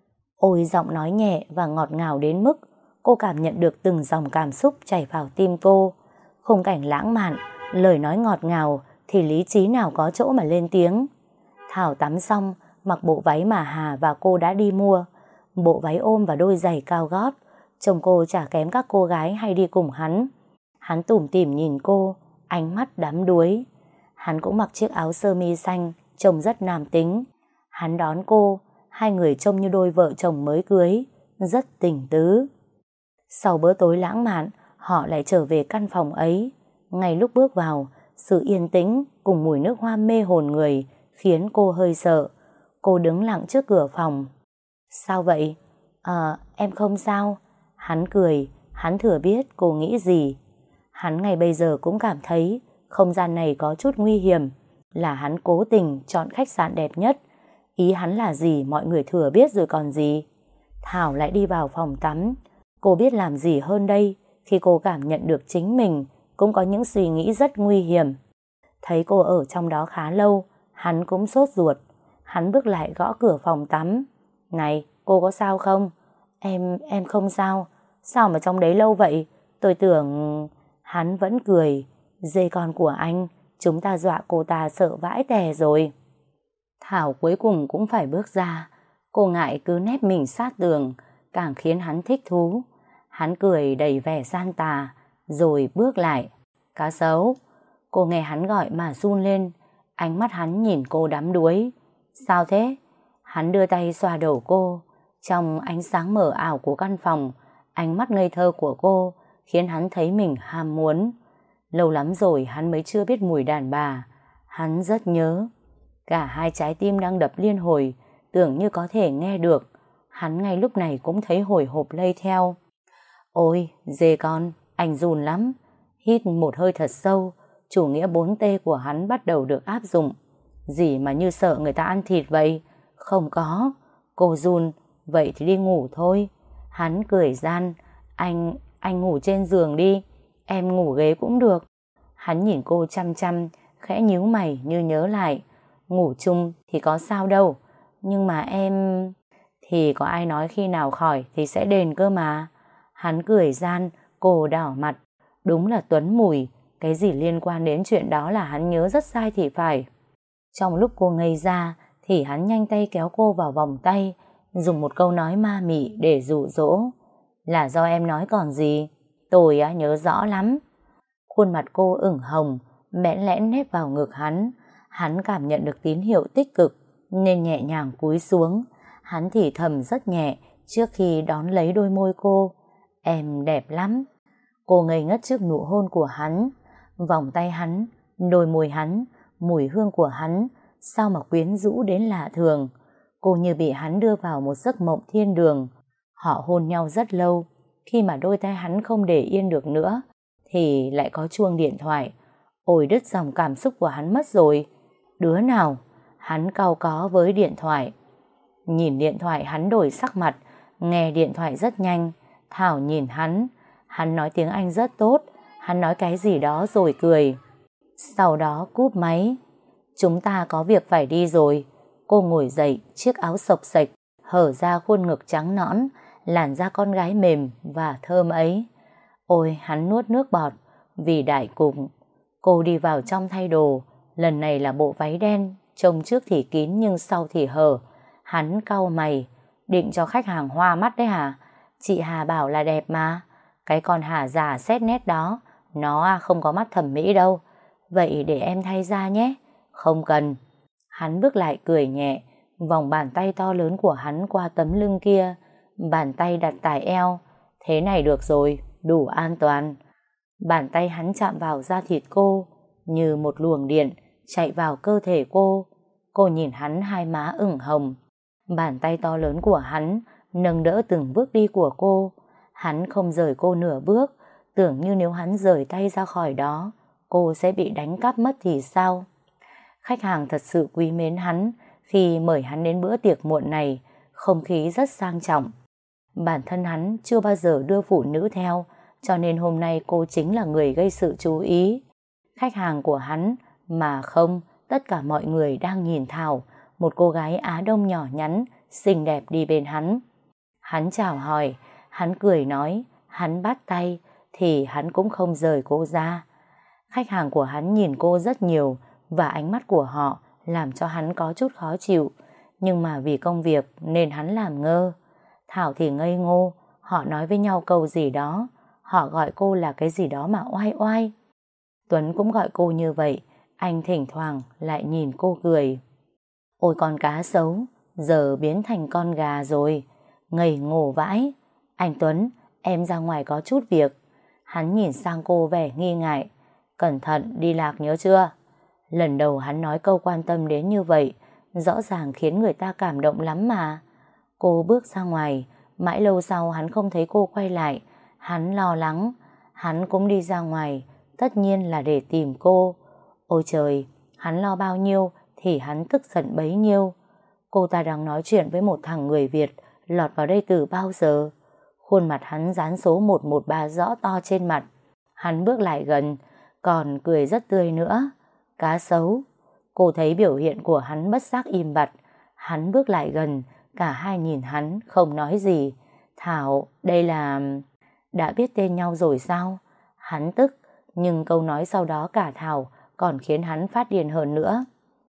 Ôi, giọng nói nhẹ và ngọt ngào đến mức cô cảm nhận được từng dòng cảm xúc chảy vào tim cô. Khung cảnh lãng mạn, lời nói ngọt ngào thì lý trí nào có chỗ mà lên tiếng. Thảo tắm xong, mặc bộ váy mà Hà và cô đã đi mua. Bộ váy ôm và đôi giày cao gót. Trông cô chả kém các cô gái hay đi cùng hắn. Hắn tủm tỉm nhìn cô, ánh mắt đắm đuối. Hắn cũng mặc chiếc áo sơ mi xanh, trông rất nam tính. Hắn đón cô, hai người trông như đôi vợ chồng mới cưới, rất tình tứ. Sau bữa tối lãng mạn, họ lại trở về căn phòng ấy. Ngay lúc bước vào, sự yên tĩnh cùng mùi nước hoa mê hồn người khiến cô hơi sợ. Cô đứng lặng trước cửa phòng. Sao vậy? Em không sao. Hắn cười, hắn thừa biết cô nghĩ gì. Hắn ngay bây giờ cũng cảm thấy không gian này có chút nguy hiểm. Là hắn cố tình chọn khách sạn đẹp nhất. Ý hắn là gì mọi người thừa biết rồi còn gì. Thảo lại đi vào phòng tắm. Cô biết làm gì hơn đây khi cô cảm nhận được chính mình cũng có những suy nghĩ rất nguy hiểm. Thấy cô ở trong đó khá lâu, hắn cũng sốt ruột. Hắn bước lại gõ cửa phòng tắm. Này, cô có sao không? Em không sao. Sao mà trong đấy lâu vậy? Tôi tưởng... Hắn vẫn cười. Dê con của anh, chúng ta dọa cô ta sợ vãi tè rồi. Thảo cuối cùng cũng phải bước ra. Cô ngại cứ nép mình sát tường, càng khiến hắn thích thú. Hắn cười đầy vẻ gian tà, rồi bước lại. Cá sấu. Cô nghe hắn gọi mà run lên. Ánh mắt hắn nhìn cô đắm đuối. Sao thế? Hắn đưa tay xoa đầu cô. Trong ánh sáng mờ ảo của căn phòng, ánh mắt ngây thơ của cô khiến hắn thấy mình ham muốn. Lâu lắm rồi hắn mới chưa biết mùi đàn bà. Hắn rất nhớ. Cả hai trái tim đang đập liên hồi, tưởng như có thể nghe được. Hắn ngay lúc này cũng thấy hồi hộp lây theo. Ôi, dê con, anh run lắm. Hít một hơi thật sâu, chủ nghĩa 4T của hắn bắt đầu được áp dụng. Gì mà như sợ người ta ăn thịt vậy? Không có. Cô run, vậy thì đi ngủ thôi. Hắn cười gian. Anh ngủ trên giường đi. Em ngủ ghế cũng được. Hắn nhìn cô chăm chăm, khẽ nhíu mày như nhớ lại. Ngủ chung thì có sao đâu. Nhưng mà em... Thì có ai nói khi nào khỏi thì sẽ đền cơ mà. Hắn cười gian, cô đỏ mặt. Đúng là Tuấn Mùi. Cái gì liên quan đến chuyện đó là hắn nhớ rất sai thì phải. Trong lúc cô ngây ra thì hắn nhanh tay kéo cô vào vòng tay, dùng một câu nói ma mị để dụ dỗ. Là do em nói còn gì, tôi nhớ rõ lắm. Khuôn mặt cô ửng hồng, bẽn lẽn nép vào ngực hắn. Hắn cảm nhận được tín hiệu tích cực nên nhẹ nhàng cúi xuống. Hắn thì thầm rất nhẹ trước khi đón lấy đôi môi cô. Em đẹp lắm. Cô ngây ngất trước nụ hôn của hắn. Vòng tay hắn, đôi môi hắn, mùi hương của hắn, sao mà quyến rũ đến lạ thường. Cô như bị hắn đưa vào một giấc mộng thiên đường. Họ hôn nhau rất lâu. Khi mà đôi tay hắn không để yên được nữa thì lại có chuông điện thoại. Ôi đứt dòng cảm xúc của hắn mất rồi. Đứa nào? Hắn cau có với điện thoại. Nhìn điện thoại hắn đổi sắc mặt. Nghe điện thoại rất nhanh. Thảo nhìn hắn. Hắn nói tiếng Anh rất tốt. Hắn nói cái gì đó rồi cười. Sau đó cúp máy. Chúng ta có việc phải đi rồi. Cô ngồi dậy, chiếc áo xộc xệch hở ra khuôn ngực trắng nõn, làn da con gái mềm và thơm ấy. Ôi, hắn nuốt nước bọt vì đại cục. Cô đi vào trong thay đồ. Lần này là bộ váy đen, trông trước thì kín nhưng sau thì hở. Hắn cau mày. Định cho khách hàng hoa mắt đấy hả? Chị Hà bảo là đẹp mà. Cái con Hà già xét nét đó, nó không có mắt thẩm mỹ đâu. Vậy để em thay ra nhé. Không cần. Hắn bước lại cười nhẹ, vòng bàn tay to lớn của hắn qua tấm lưng kia. Bàn tay đặt tại eo. Thế này được rồi, đủ an toàn. Bàn tay hắn chạm vào da thịt cô như một luồng điện chạy vào cơ thể cô. Cô nhìn hắn, hai má ửng hồng. Bàn tay to lớn của hắn nâng đỡ từng bước đi của cô. Hắn không rời cô nửa bước, tưởng như nếu hắn rời tay ra khỏi đó cô sẽ bị đánh cắp mất thì sao. Khách hàng thật sự quý mến hắn khi mời hắn đến bữa tiệc muộn này. Không khí rất sang trọng. Bản thân hắn chưa bao giờ đưa phụ nữ theo, cho nên hôm nay cô chính là người gây sự chú ý. Khách hàng của hắn mà không, tất cả mọi người đang nhìn Thảo, một cô gái Á Đông nhỏ nhắn, xinh đẹp đi bên hắn. Hắn chào hỏi, hắn cười nói, hắn bắt tay thì hắn cũng không rời cô ra. Khách hàng của hắn nhìn cô rất nhiều và ánh mắt của họ làm cho hắn có chút khó chịu, nhưng mà vì công việc nên hắn làm ngơ. Thảo thì ngây ngô. Họ nói với nhau câu gì đó. Họ gọi cô là cái gì đó mà oai oai. Tuấn cũng gọi cô như vậy. Anh thỉnh thoảng lại nhìn cô cười. Ôi con cá sấu, giờ biến thành con gà rồi. Ngây ngô vãi. Anh Tuấn, em ra ngoài có chút việc. Hắn nhìn sang cô vẻ nghi ngại. Cẩn thận đi lạc nhớ chưa? Lần đầu hắn nói câu quan tâm đến như vậy, rõ ràng khiến người ta cảm động lắm mà. Cô bước ra ngoài. Mãi lâu sau hắn không thấy cô quay lại. Hắn lo lắng. Hắn cũng đi ra ngoài, tất nhiên là để tìm cô. Ôi trời, hắn lo bao nhiêu thì hắn tức giận bấy nhiêu. Cô ta đang nói chuyện với một thằng người Việt lọt vào đây từ bao giờ. Khuôn mặt hắn dán số 113 rõ to trên mặt. Hắn bước lại gần, còn cười rất tươi nữa. Cá sấu. Cô thấy biểu hiện của hắn bất giác im bặt. Hắn bước lại gần, cả hai nhìn hắn không nói gì. Thảo, đây là... Đã biết tên nhau rồi sao? Hắn tức, nhưng câu nói sau đó cả Thảo còn khiến hắn phát điên hơn nữa.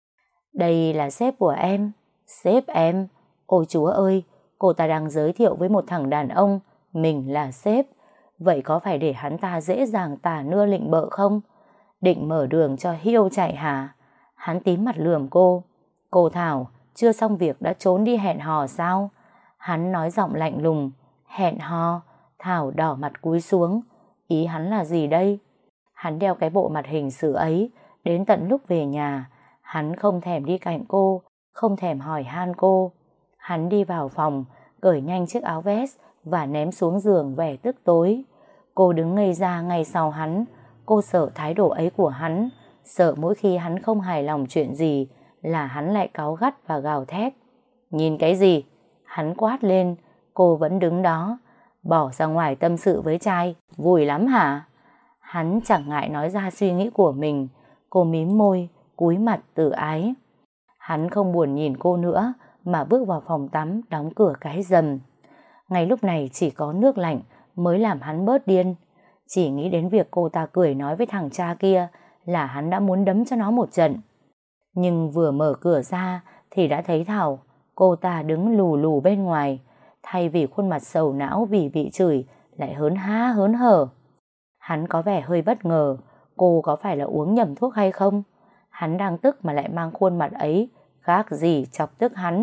Đây là sếp của em. Sếp em? Ôi chúa ơi, cô ta đang giới thiệu với một thằng đàn ông mình là sếp. Vậy có phải để hắn ta dễ dàng tả nưa lịnh bợ không? Định mở đường cho hiêu chạy hả? Hắn tím mặt lườm cô. Cô Thảo, chưa xong việc đã trốn đi hẹn hò sao? Hắn nói giọng lạnh lùng. Hẹn hò? Thảo đỏ mặt cúi xuống. Ý hắn là gì đây? Hắn đeo cái bộ mặt hình sự ấy đến tận lúc về nhà. Hắn không thèm đi cạnh cô, không thèm hỏi han cô. Hắn đi vào phòng, cởi nhanh chiếc áo vest và ném xuống giường vẻ tức tối. Cô đứng ngây ra ngay sau hắn. Cô sợ thái độ ấy của hắn, sợ mỗi khi hắn không hài lòng chuyện gì là hắn lại cáu gắt và gào thét. Nhìn cái gì? Hắn quát lên. Cô vẫn đứng đó. Bỏ ra ngoài tâm sự với trai vui lắm hả? Hắn chẳng ngại nói ra suy nghĩ của mình. Cô mím môi, cúi mặt tự ái. Hắn không buồn nhìn cô nữa mà bước vào phòng tắm, đóng cửa cái rầm. Ngay lúc này chỉ có nước lạnh mới làm hắn bớt điên. Chỉ nghĩ đến việc cô ta cười nói với thằng cha kia là hắn đã muốn đấm cho nó một trận. Nhưng vừa mở cửa ra thì đã thấy Thảo. Cô ta đứng lù lù bên ngoài, thay vì khuôn mặt sầu não vì bị chửi, lại hớn há hớn hở. Hắn có vẻ hơi bất ngờ, cô có phải là uống nhầm thuốc hay không? Hắn đang tức mà lại mang khuôn mặt ấy, khác gì chọc tức hắn.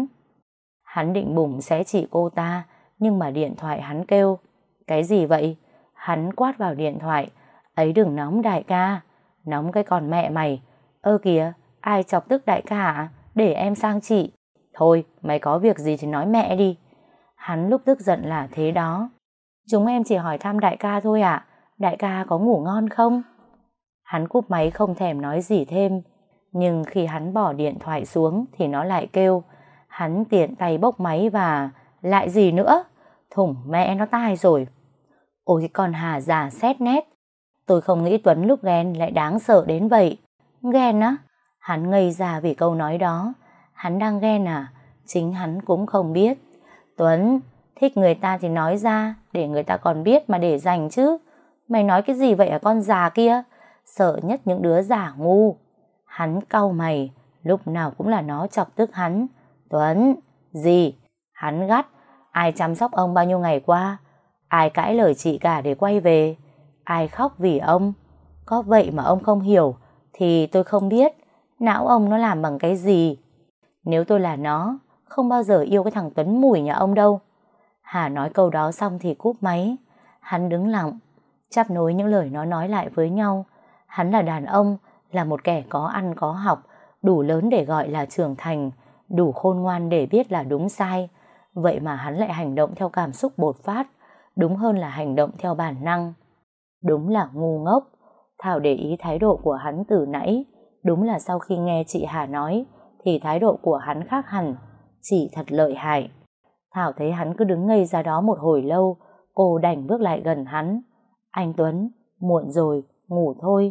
Hắn định bụng sẽ chỉ cô ta, nhưng mà điện thoại hắn kêu. Cái gì vậy? Hắn quát vào điện thoại. Ấy đừng nóng đại ca. Nóng cái con mẹ mày. Ơ kìa, ai chọc tức đại ca à? Để em sang chị. Thôi, mày có việc gì thì nói mẹ đi. Hắn lúc tức giận là thế đó. Chúng em chỉ hỏi thăm đại ca thôi ạ. Đại ca có ngủ ngon không? Hắn cúp máy không thèm nói gì thêm. Nhưng khi hắn bỏ điện thoại xuống thì nó lại kêu. Hắn tiện tay bốc máy và... Lại gì nữa? Thủng mẹ nó tai rồi. Ôi con Hà già xét nét. Tôi không nghĩ Tuấn lúc ghen lại đáng sợ đến vậy. Ghen á? Hắn ngây ra vì câu nói đó. Hắn đang ghen à? Chính hắn cũng không biết. Tuấn, thích người ta thì nói ra, để người ta còn biết mà để dành chứ. Mày nói cái gì vậy hả con già kia? Sợ nhất những đứa giả ngu. Hắn cau mày, lúc nào cũng là nó chọc tức hắn. Tuấn, gì? Hắn gắt, ai chăm sóc ông bao nhiêu ngày qua? Ai cãi lời chị cả để quay về? Ai khóc vì ông? Có vậy mà ông không hiểu, thì tôi không biết não ông nó làm bằng cái gì. Nếu tôi là nó, không bao giờ yêu cái thằng Tuấn Mùi nhà ông đâu. Hà nói câu đó xong thì cúp máy. Hắn đứng lặng, chắp nối những lời nó nói lại với nhau. Hắn là đàn ông, là một kẻ có ăn có học, đủ lớn để gọi là trưởng thành, đủ khôn ngoan để biết là đúng sai. Vậy mà hắn lại hành động theo cảm xúc bột phát, đúng hơn là hành động theo bản năng. Đúng là ngu ngốc. Thảo để ý thái độ của hắn từ nãy. Đúng là sau khi nghe chị Hà nói thì thái độ của hắn khác hẳn. Chị thật lợi hại. Thảo thấy hắn cứ đứng ngây ra đó một hồi lâu, cô đành bước lại gần hắn. Anh Tuấn, muộn rồi, ngủ thôi.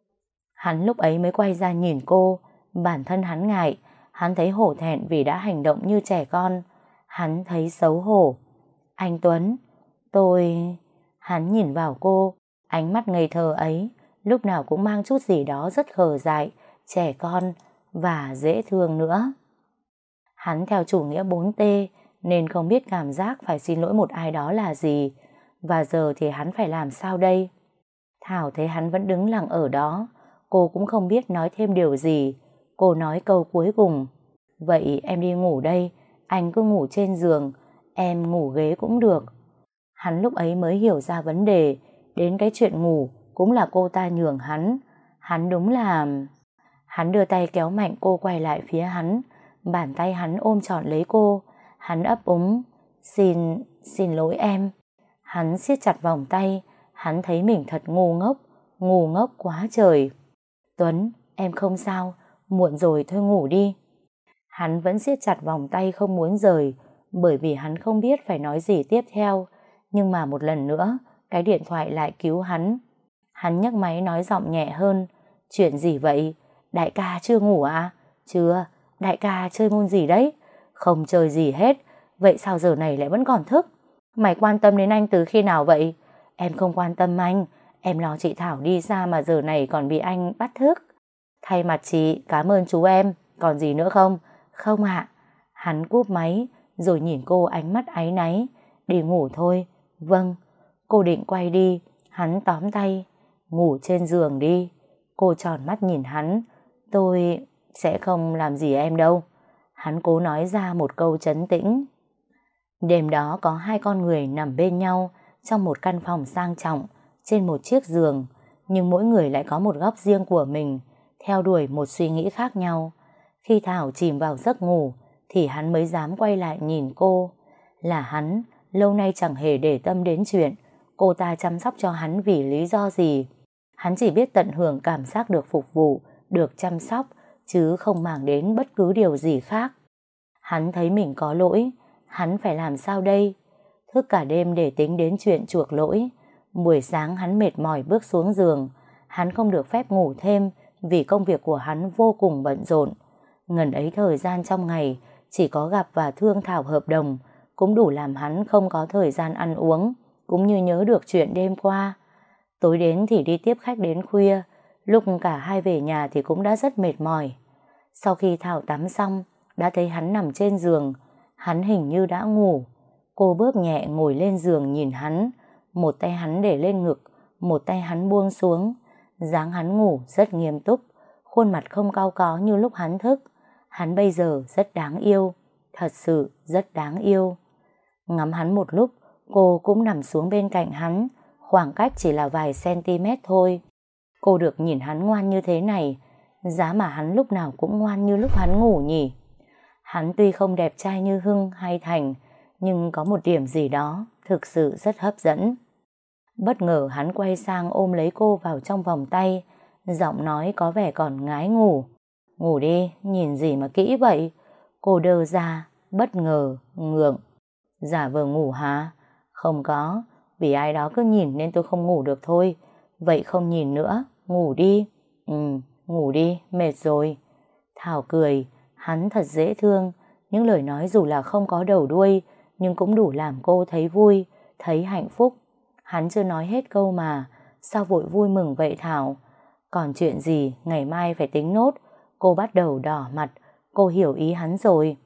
Hắn lúc ấy mới quay ra nhìn cô. Bản thân hắn ngại. Hắn thấy hổ thẹn vì đã hành động như trẻ con. Hắn thấy xấu hổ. Anh Tuấn, tôi... Hắn nhìn vào cô. Ánh mắt ngây thơ ấy lúc nào cũng mang chút gì đó rất khờ dại, trẻ con và dễ thương nữa. Hắn theo chủ nghĩa 4T nên không biết cảm giác phải xin lỗi một ai đó là gì. Và giờ thì hắn phải làm sao đây? Thảo thấy hắn vẫn đứng lặng ở đó. Cô cũng không biết nói thêm điều gì. Cô nói câu cuối cùng. Vậy em đi ngủ đây. Anh cứ ngủ trên giường. Em ngủ ghế cũng được. Hắn lúc ấy mới hiểu ra vấn đề. Đến cái chuyện ngủ cũng là cô ta nhường hắn. Hắn đúng là... Hắn đưa tay kéo mạnh cô quay lại phía hắn. Bàn tay hắn ôm trọn lấy cô. Hắn ấp úng. Xin lỗi em. Hắn siết chặt vòng tay. Hắn thấy mình thật ngu ngốc quá trời. Tuấn, em không sao, muộn rồi thôi ngủ đi. Hắn vẫn siết chặt vòng tay không muốn rời, bởi vì hắn không biết phải nói gì tiếp theo. Nhưng mà một lần nữa, cái điện thoại lại cứu hắn. Hắn nhấc máy nói giọng nhẹ hơn. Chuyện gì vậy? Đại ca chưa ngủ à? Chưa, đại ca chơi môn gì đấy? Không chơi gì hết. Vậy sao giờ này lại vẫn còn thức? Mày quan tâm đến anh từ khi nào vậy? Em không quan tâm anh. Em lo chị Thảo đi xa mà giờ này còn bị anh bắt thức. Thay mặt chị, cảm ơn chú em. Còn gì nữa không? Không ạ. Hắn cúp máy, rồi nhìn cô ánh mắt áy náy. Đi ngủ thôi. Vâng. Cô định quay đi. Hắn tóm tay. Ngủ trên giường đi. Cô tròn mắt nhìn hắn. Tôi sẽ không làm gì em đâu. Hắn cố nói ra một câu trấn tĩnh. Đêm đó có hai con người nằm bên nhau trong một căn phòng sang trọng, trên một chiếc giường, nhưng mỗi người lại có một góc riêng của mình, theo đuổi một suy nghĩ khác nhau. Khi Thảo chìm vào giấc ngủ thì hắn mới dám quay lại nhìn cô. Là hắn lâu nay chẳng hề để tâm đến chuyện cô ta chăm sóc cho hắn vì lý do gì. Hắn chỉ biết tận hưởng cảm giác được phục vụ, được chăm sóc, chứ không màng đến bất cứ điều gì khác. Hắn thấy mình có lỗi. Hắn phải làm sao đây? Thức cả đêm để tính đến chuyện chuộc lỗi. Buổi sáng hắn mệt mỏi bước xuống giường. Hắn không được phép ngủ thêm vì công việc của hắn vô cùng bận rộn. Ngần ấy thời gian trong ngày chỉ có gặp và thương Thảo hợp đồng cũng đủ làm hắn không có thời gian ăn uống, cũng như nhớ được chuyện đêm qua. Tối đến thì đi tiếp khách đến khuya. Lúc cả hai về nhà thì cũng đã rất mệt mỏi. Sau khi Thảo tắm xong, đã thấy hắn nằm trên giường. Hắn hình như đã ngủ. Cô bước nhẹ ngồi lên giường nhìn hắn, một tay hắn để lên ngực, một tay hắn buông xuống. Dáng hắn ngủ rất nghiêm túc, khuôn mặt không cau có như lúc hắn thức. Hắn bây giờ rất đáng yêu, thật sự rất đáng yêu. Ngắm hắn một lúc, cô cũng nằm xuống bên cạnh hắn, khoảng cách chỉ là vài cm thôi. Cô được nhìn hắn ngoan như thế này, giá mà hắn lúc nào cũng ngoan như lúc hắn ngủ nhỉ. Hắn tuy không đẹp trai như Hưng hay Thành, nhưng có một điểm gì đó thực sự rất hấp dẫn. Bất ngờ hắn quay sang ôm lấy cô vào trong vòng tay, giọng nói có vẻ còn ngái ngủ. Ngủ đi, nhìn gì mà kỹ vậy? Cô đơ ra, bất ngờ, ngượng. Giả vờ ngủ hả? Không có, vì ai đó cứ nhìn nên tôi không ngủ được thôi. Vậy không nhìn nữa, ngủ đi. Ngủ đi, mệt rồi. Thảo cười, hắn thật dễ thương. Những lời nói dù là không có đầu đuôi, nhưng cũng đủ làm cô thấy vui, thấy hạnh phúc. Hắn chưa nói hết câu mà, sao vội vui mừng vậy Thảo? Còn chuyện gì, ngày mai phải tính nốt. Cô bắt đầu đỏ mặt, cô hiểu ý hắn rồi.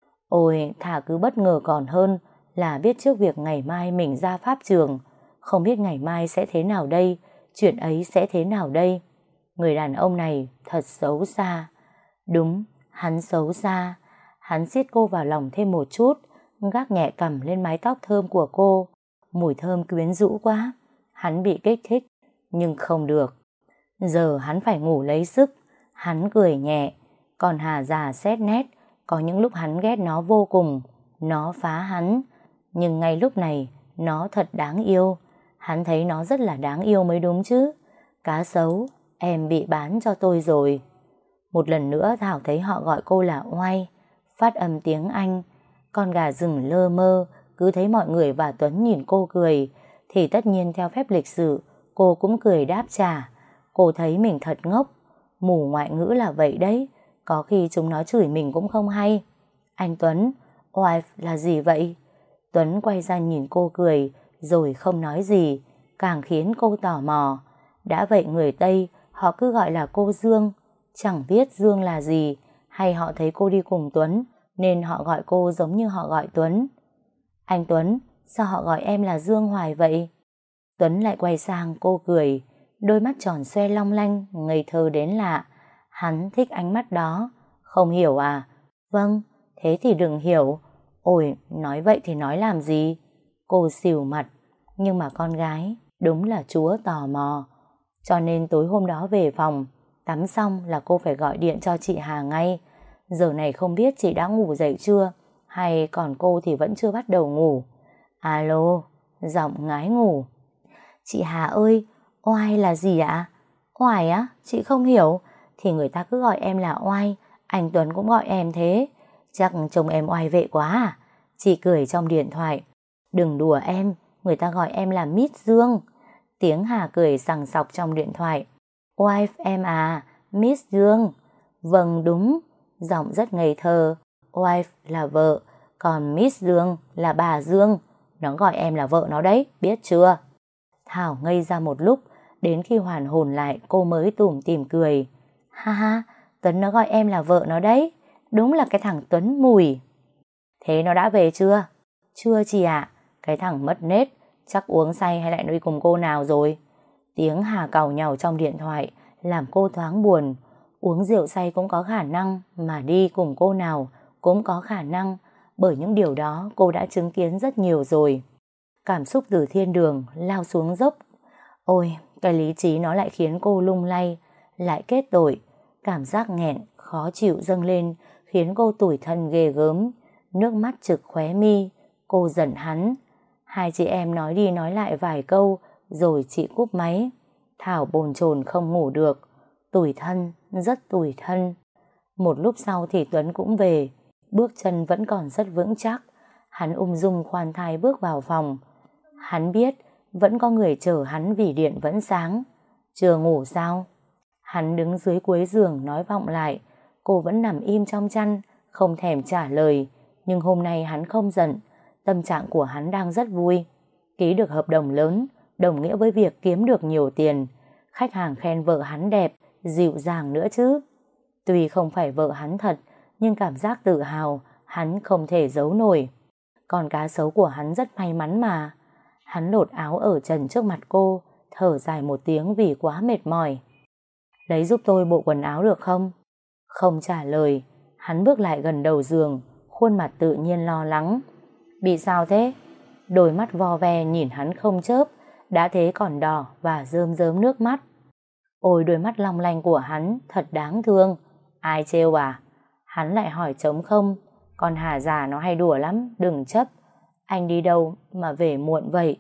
Ôi, thà cứ bất ngờ còn hơn là biết trước việc ngày mai mình ra pháp trường. Không biết ngày mai sẽ thế nào đây, chuyện ấy sẽ thế nào đây. Người đàn ông này thật xấu xa. Đúng, hắn xấu xa. Hắn siết cô vào lòng thêm một chút, gác nhẹ cằm lên mái tóc thơm của cô. Mùi thơm quyến rũ quá. Hắn bị kích thích, nhưng không được. Giờ hắn phải ngủ lấy sức. Hắn cười nhẹ. Còn Hà già xét nét, có những lúc hắn ghét nó vô cùng. Nó phá hắn. Nhưng ngay lúc này, nó thật đáng yêu. Hắn thấy nó rất là đáng yêu mới đúng chứ. Cá sấu, em bị bán cho tôi rồi. Một lần nữa Thảo thấy họ gọi cô là Oai, phát âm tiếng Anh. Con gà rừng lơ mơ, cứ thấy mọi người và Tuấn nhìn cô cười, thì tất nhiên theo phép lịch sự, cô cũng cười đáp trả. Cô thấy mình thật ngốc, mù ngoại ngữ là vậy đấy, có khi chúng nó chửi mình cũng không hay. Anh Tuấn, wife là gì vậy? Tuấn quay ra nhìn cô cười, rồi không nói gì, càng khiến cô tò mò. Đã vậy người Tây, họ cứ gọi là cô Dương, chẳng biết Dương là gì, hay họ thấy cô đi cùng Tuấn, nên họ gọi cô giống như họ gọi Tuấn. Anh Tuấn, sao họ gọi em là Dương hoài vậy? Tuấn lại quay sang cô cười, đôi mắt tròn xoe long lanh, ngây thơ đến lạ. Hắn thích ánh mắt đó. Không hiểu à? Vâng, thế thì đừng hiểu. Ôi, nói vậy thì nói làm gì? Cô xỉu mặt. Nhưng mà con gái, đúng là chúa tò mò. Cho nên tối hôm đó về phòng, tắm xong là cô phải gọi điện cho chị Hà ngay. Giờ này không biết chị đã ngủ dậy chưa, hay còn cô thì vẫn chưa bắt đầu ngủ. Alo, giọng ngái ngủ. Chị Hà ơi, Oai là gì ạ? Oai á, chị không hiểu. Thì người ta cứ gọi em là Oai, anh Tuấn cũng gọi em thế. Chắc chồng em oai vệ quá à? Chị cười trong điện thoại. Đừng đùa em, người ta gọi em là Miss Dương. Tiếng Hà cười sằng sọc trong điện thoại. Wife em à, Miss Dương. Vâng đúng, giọng rất ngây thơ. Wife là vợ, còn Miss Dương là bà Dương. Nó gọi em là vợ nó đấy, biết chưa? Thảo ngây ra một lúc, đến khi hoàn hồn lại cô mới tủm tỉm cười. Ha ha, Tuấn nó gọi em là vợ nó đấy. Đúng là cái thằng Tuấn mùi. Thế nó đã về chưa? Chưa chị ạ. Cái thằng mất nết, chắc uống say hay lại đi cùng cô nào rồi. Tiếng Hà càu nhàu trong điện thoại làm cô thoáng buồn. Uống rượu say cũng có khả năng, mà đi cùng cô nào cũng có khả năng, bởi những điều đó cô đã chứng kiến rất nhiều rồi. Cảm xúc từ thiên đường lao xuống dốc. Ôi, cái lý trí nó lại khiến cô lung lay, lại kết tội. Cảm giác nghẹn, khó chịu dâng lên, khiến cô tủi thân ghê gớm. Nước mắt trực khóe mi. Cô giận hắn. Hai chị em nói đi nói lại vài câu, rồi chị cúp máy. Thảo bồn chồn không ngủ được. Tủi thân, rất tủi thân. Một lúc sau thì Tuấn cũng về. Bước chân vẫn còn rất vững chắc. Hắn ung dung khoan thai bước vào phòng. Hắn biết vẫn có người chờ hắn vì điện vẫn sáng. Chưa ngủ sao? Hắn đứng dưới cuối giường nói vọng lại. Cô vẫn nằm im trong chăn, không thèm trả lời. Nhưng hôm nay hắn không giận. Tâm trạng của hắn đang rất vui. Ký được hợp đồng lớn, đồng nghĩa với việc kiếm được nhiều tiền. Khách hàng khen vợ hắn đẹp, dịu dàng nữa chứ. Tuy không phải vợ hắn thật, nhưng cảm giác tự hào hắn không thể giấu nổi. Con cá sấu của hắn rất may mắn mà. Hắn lột áo ở trần trước mặt cô, thở dài một tiếng vì quá mệt mỏi. Lấy giúp tôi bộ quần áo được không? Không trả lời, hắn bước lại gần đầu giường, khuôn mặt tự nhiên lo lắng. Bị sao thế? Đôi mắt vo ve nhìn hắn không chớp, đã thế còn đỏ và rơm rớm nước mắt. Ôi đôi mắt long lanh của hắn thật đáng thương. Ai trêu à? Hắn lại hỏi trống không. Con Hà già nó hay đùa lắm, đừng chấp. Anh đi đâu mà về muộn vậy?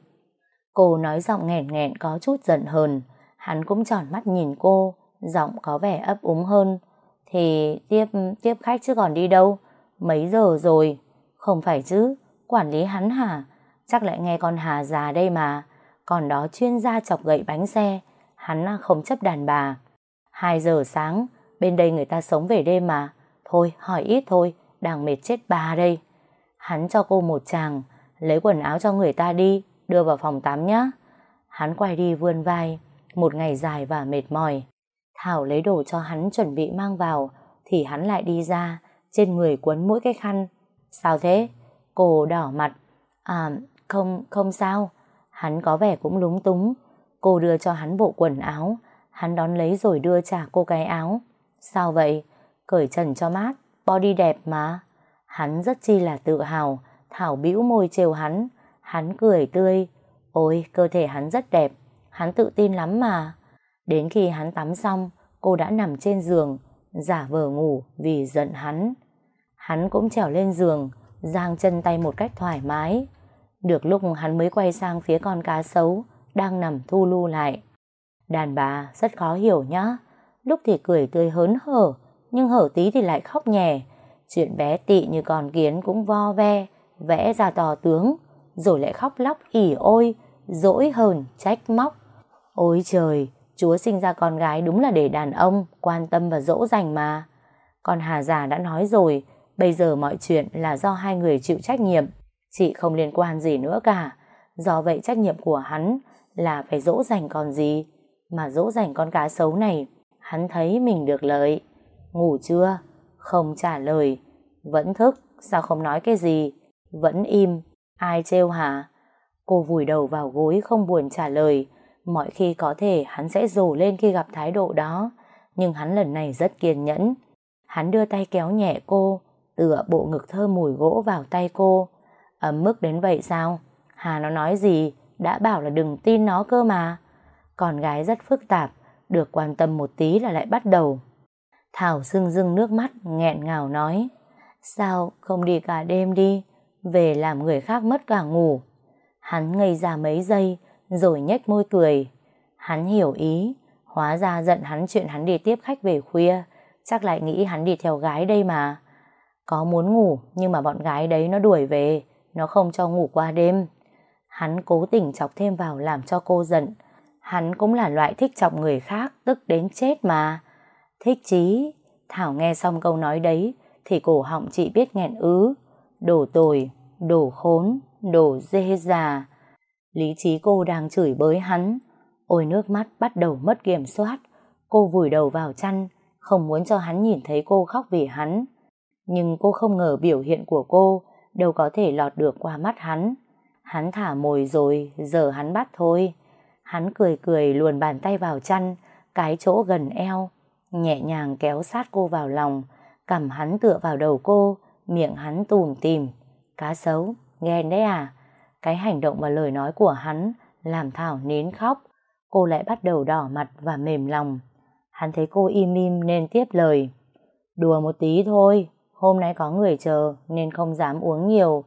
Cô nói giọng nghẹn nghẹn có chút giận hờn. Hắn cũng tròn mắt nhìn cô, giọng có vẻ ấp úng hơn. Thì tiếp khách chứ còn đi đâu? Mấy giờ rồi? Không phải chứ, quản lý hắn hả? Chắc lại nghe con Hà già đây mà. Còn đó chuyên gia chọc gậy bánh xe, hắn không chấp đàn bà. 2 giờ sáng, bên đây người ta sống về đêm mà. Thôi, hỏi ít thôi, đang mệt chết bà đây. Hắn cho cô một tràng, lấy quần áo cho người ta đi, đưa vào phòng tắm nhé. Hắn quay đi vươn vai, một ngày dài và mệt mỏi. Thảo lấy đồ cho hắn chuẩn bị mang vào, thì hắn lại đi ra, trên người quấn mỗi cái khăn. Sao thế? Cô đỏ mặt. À, không sao. Hắn có vẻ cũng lúng túng. Cô đưa cho hắn bộ quần áo, hắn đón lấy rồi đưa trả cô cái áo. Sao vậy? Cởi trần cho mát, body đẹp mà. Hắn rất chi là tự hào. Thảo bĩu môi trêu hắn. Hắn cười tươi. Ôi, cơ thể hắn rất đẹp, hắn tự tin lắm mà. Đến khi hắn tắm xong, cô đã nằm trên giường, giả vờ ngủ vì giận hắn. Hắn cũng trèo lên giường, giang chân tay một cách thoải mái. Được lúc hắn mới quay sang phía con cá sấu, đang nằm thu lu lại. Đàn bà rất khó hiểu nhá. Lúc thì cười tươi hớn hở, nhưng hở tí thì lại khóc nhè. Chuyện bé tị như con kiến cũng vo ve, vẽ ra tò tướng, rồi lại khóc lóc ỉ ôi, dỗi hờn, trách móc. Ôi trời, Chúa sinh ra con gái đúng là để đàn ông quan tâm và dỗ dành mà. Con Hà già đã nói rồi, bây giờ mọi chuyện là do hai người chịu trách nhiệm, chị không liên quan gì nữa cả. Do vậy trách nhiệm của hắn là phải dỗ dành còn gì. Mà dỗ dành con cá sấu này, hắn thấy mình được lợi. Ngủ chưa? Không trả lời. Vẫn thức, sao không nói cái gì? Vẫn im. Ai trêu hả? Cô vùi đầu vào gối không buồn trả lời. Mọi khi có thể hắn sẽ rồ lên khi gặp thái độ đó, nhưng hắn lần này rất kiên nhẫn. Hắn đưa tay kéo nhẹ cô, tựa bộ ngực thơm mùi gỗ vào tay cô. Ấm mức đến vậy sao? Hà nó nói gì? Đã bảo là đừng tin nó cơ mà. Con gái rất phức tạp, được quan tâm một tí là lại bắt đầu. Thảo rưng rưng nước mắt, nghẹn ngào nói. Sao không đi cả đêm đi? Về làm người khác mất cả ngủ. Hắn ngây ra mấy giây, rồi nhếch môi cười. Hắn hiểu ý, hóa ra giận hắn chuyện hắn đi tiếp khách về khuya, chắc lại nghĩ hắn đi theo gái đây mà. Có muốn ngủ, nhưng mà bọn gái đấy nó đuổi về, nó không cho ngủ qua đêm. Hắn cố tình chọc thêm vào làm cho cô giận. Hắn cũng là loại thích chọc người khác, tức đến chết mà. Thích chí. Thảo nghe xong câu nói đấy, thì cổ họng chị biết nghẹn ứ. Đồ tồi, đồ khốn, đồ dê già. Lý trí cô đang chửi bới hắn. Ôi nước mắt bắt đầu mất kiểm soát. Cô vùi đầu vào chăn, không muốn cho hắn nhìn thấy cô khóc vì hắn. Nhưng cô không ngờ biểu hiện của cô đâu có thể lọt được qua mắt hắn. Hắn thả mồi rồi, giờ hắn bắt thôi. Hắn cười cười luồn bàn tay vào chăn, cái chỗ gần eo, nhẹ nhàng kéo sát cô vào lòng. Cằm hắn tựa vào đầu cô, miệng hắn tủm tỉm. Cá sấu, ghen đấy à? Cái hành động và lời nói của hắn làm Thảo nín khóc. Cô lại bắt đầu đỏ mặt và mềm lòng. Hắn thấy cô im im nên tiếp lời. Đùa một tí thôi, hôm nay có người chờ nên không dám uống nhiều.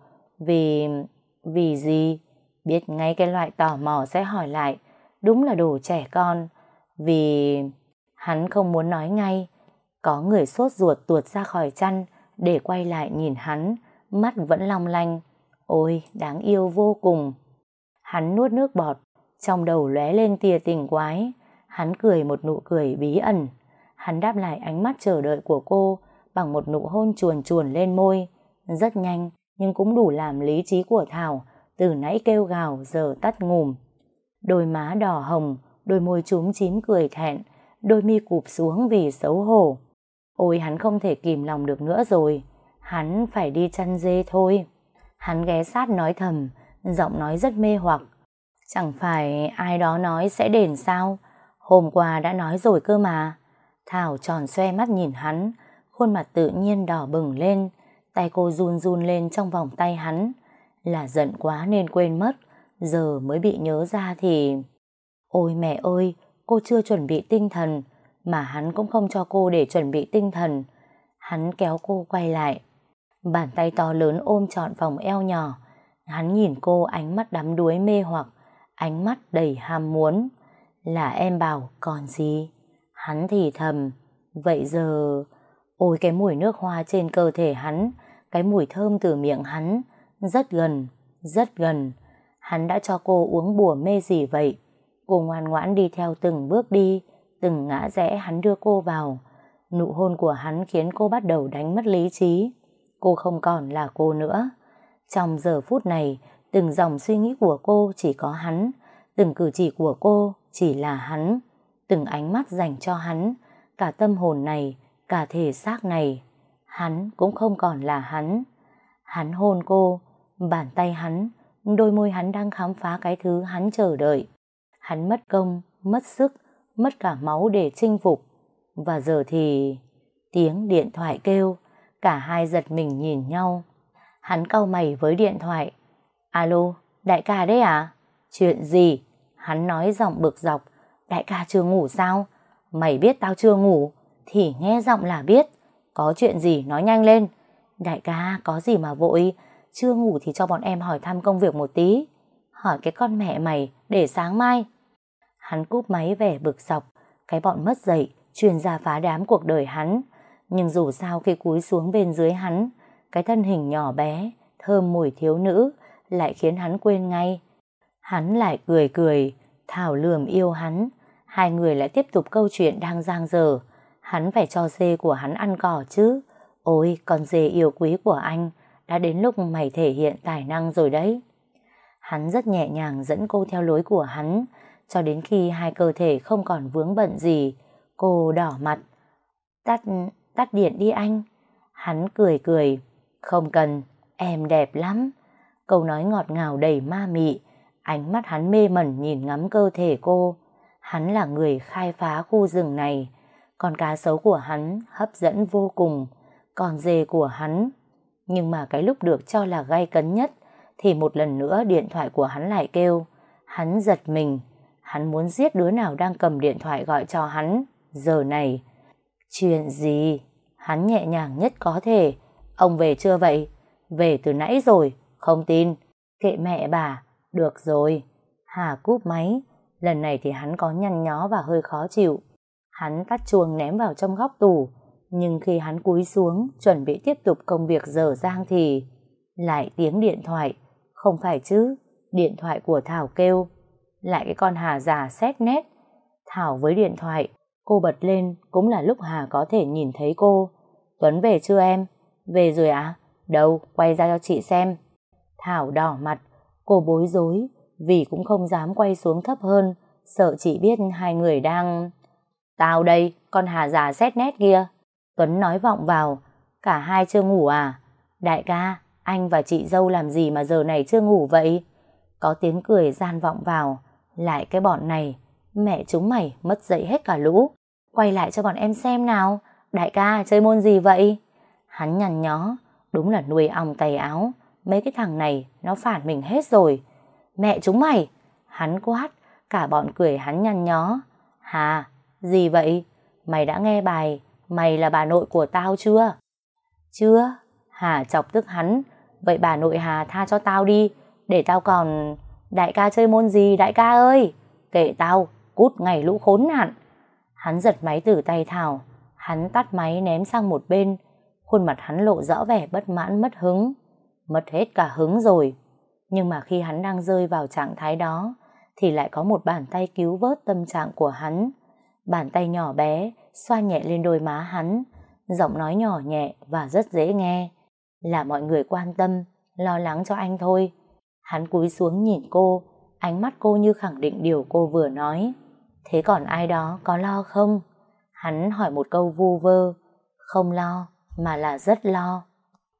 Vì gì? Biết ngay cái loại tò mò sẽ hỏi lại. Đúng là đồ trẻ con. Vì... Hắn không muốn nói ngay. Có người sốt ruột tuột ra khỏi chăn để quay lại nhìn hắn, mắt vẫn long lanh. Ôi, đáng yêu vô cùng. Hắn nuốt nước bọt, trong đầu lóe lên tia tình quái. Hắn cười một nụ cười bí ẩn. Hắn đáp lại ánh mắt chờ đợi của cô bằng một nụ hôn chuồn chuồn lên môi. Rất nhanh, nhưng cũng đủ làm lý trí của Thảo từ nãy kêu gào giờ tắt ngủm. Đôi má đỏ hồng, đôi môi chúm chím cười thẹn, đôi mi cụp xuống vì xấu hổ. Ôi hắn không thể kìm lòng được nữa rồi. hắn phải đi chăn dê thôi. Hắn ghé sát nói thầm, giọng nói rất mê hoặc. Chẳng phải ai đó nói sẽ đền sao? Hôm qua đã nói rồi cơ mà. Thảo tròn xoe mắt nhìn hắn, khuôn mặt tự nhiên đỏ bừng lên, tay cô run run lên trong vòng tay hắn. Là giận quá nên quên mất, giờ mới bị nhớ ra thì... Ôi mẹ ơi, cô chưa chuẩn bị tinh thần, mà hắn cũng không cho cô để chuẩn bị tinh thần. Hắn kéo cô quay lại, bàn tay to lớn ôm trọn vòng eo nhỏ. Hắn nhìn cô ánh mắt đắm đuối mê hoặc, ánh mắt đầy ham muốn. Là em bảo còn gì? Hắn thì thầm. Vậy giờ... Ôi cái mùi nước hoa trên cơ thể hắn, cái mùi thơm từ miệng hắn, rất gần, rất gần. Hắn đã cho cô uống bùa mê gì vậy? Cô ngoan ngoãn đi theo từng bước đi, từng ngã rẽ hắn đưa cô vào. Nụ hôn của hắn khiến cô bắt đầu đánh mất lý trí. Cô không còn là cô nữa. Trong giờ phút này, từng dòng suy nghĩ của cô chỉ có hắn, từng cử chỉ của cô chỉ là hắn, từng ánh mắt dành cho hắn, cả tâm hồn này, cả thể xác này, hắn cũng không còn là hắn. Hắn hôn cô, bàn tay hắn, đôi môi hắn đang khám phá cái thứ hắn chờ đợi. Hắn mất công, mất sức, mất cả máu để chinh phục. Và giờ thì... Tiếng điện thoại kêu, cả hai giật mình nhìn nhau. Hắn cau mày với điện thoại. Alo, đại ca đấy à? Chuyện gì? Hắn nói giọng bực dọc. Đại ca chưa ngủ sao? Mày biết tao chưa ngủ thì nghe giọng là biết. Có chuyện gì nói nhanh lên. Đại ca có gì mà vội, chưa ngủ thì cho bọn em hỏi thăm công việc một tí. Hỏi cái con mẹ mày để sáng mai. Hắn cúp máy vẻ bực dọc. Cái bọn mất dạy chuyên gia phá đám cuộc đời hắn. Nhưng dù sao khi cúi xuống bên dưới hắn, cái thân hình nhỏ bé thơm mùi thiếu nữ lại khiến hắn quên ngay. Hắn lại cười cười. Thảo lườm yêu hắn. Hai người lại tiếp tục câu chuyện đang dang dở. Hắn phải cho dê của hắn ăn cỏ chứ. Ôi con dê yêu quý của anh, đã đến lúc mày thể hiện tài năng rồi đấy. Hắn rất nhẹ nhàng dẫn cô theo lối của hắn, cho đến khi hai cơ thể không còn vướng bận gì. Cô đỏ mặt. Tắt điện đi anh. Hắn cười cười. Không cần, em đẹp lắm. Câu nói ngọt ngào đầy ma mị. Ánh mắt hắn mê mẩn nhìn ngắm cơ thể cô. Hắn là người khai phá khu rừng này. Con cá sấu của hắn hấp dẫn vô cùng. Con dê của hắn. Nhưng mà cái lúc được cho là gay cấn nhất thì một lần nữa điện thoại của hắn lại kêu. Hắn giật mình. Hắn muốn giết đứa nào đang cầm điện thoại gọi cho hắn giờ này. Chuyện gì? Hắn nhẹ nhàng nhất có thể. Ông về chưa vậy? Về từ nãy rồi. Không tin. Kệ mẹ bà. Được rồi. Hà cúp máy. Lần này thì hắn có nhăn nhó và hơi khó chịu. Hắn tắt chuông ném vào trong góc tủ. Nhưng khi hắn cúi xuống chuẩn bị tiếp tục công việc dở dang thì lại tiếng điện thoại. Không phải chứ. Điện thoại của Thảo kêu. Lại cái con Hà già xét nét. Thảo với điện thoại. Cô bật lên cũng là lúc Hà có thể nhìn thấy cô. Tuấn về chưa em? Về rồi ạ? Đâu, quay ra cho chị xem. Thảo đỏ mặt. Cô bối rối vì cũng không dám quay xuống thấp hơn, sợ chị biết hai người đang... Tao đây, con Hà già xét nét kia. Tuấn nói vọng vào. Cả hai chưa ngủ à? Đại ca, anh và chị dâu làm gì mà giờ này chưa ngủ vậy? Có tiếng cười gian vọng vào. Lại cái bọn này, mẹ chúng mày mất dậy hết cả lũ. Quay lại cho bọn em xem nào. Đại ca, chơi môn gì vậy? Hắn nhằn nhó. Đúng là nuôi ong tay áo. Mấy cái thằng này nó phản mình hết rồi. Mẹ chúng mày! Hắn quát. Cả bọn cười hắn nhăn nhó. Hà, gì vậy? Mày đã nghe bài Mày là bà nội của tao chưa? Chưa. Hà chọc tức hắn. Vậy bà nội Hà tha cho tao đi, để tao còn... Đại ca chơi môn gì đại ca ơi? Kệ tao, cút ngay lũ khốn nạn. Hắn giật máy từ tay Thảo. Hắn tắt máy ném sang một bên. Khuôn mặt hắn lộ rõ vẻ bất mãn mất hứng. Mất hết cả hứng rồi. Nhưng mà khi hắn đang rơi vào trạng thái đó thì lại có một bàn tay cứu vớt tâm trạng của hắn. Bàn tay nhỏ bé xoa nhẹ lên đôi má hắn. Giọng nói nhỏ nhẹ và rất dễ nghe. Là mọi người quan tâm, lo lắng cho anh thôi. Hắn cúi xuống nhìn cô. Ánh mắt cô như khẳng định điều cô vừa nói. Thế còn ai đó có lo không? Hắn hỏi một câu vu vơ. Không lo, mà là rất lo.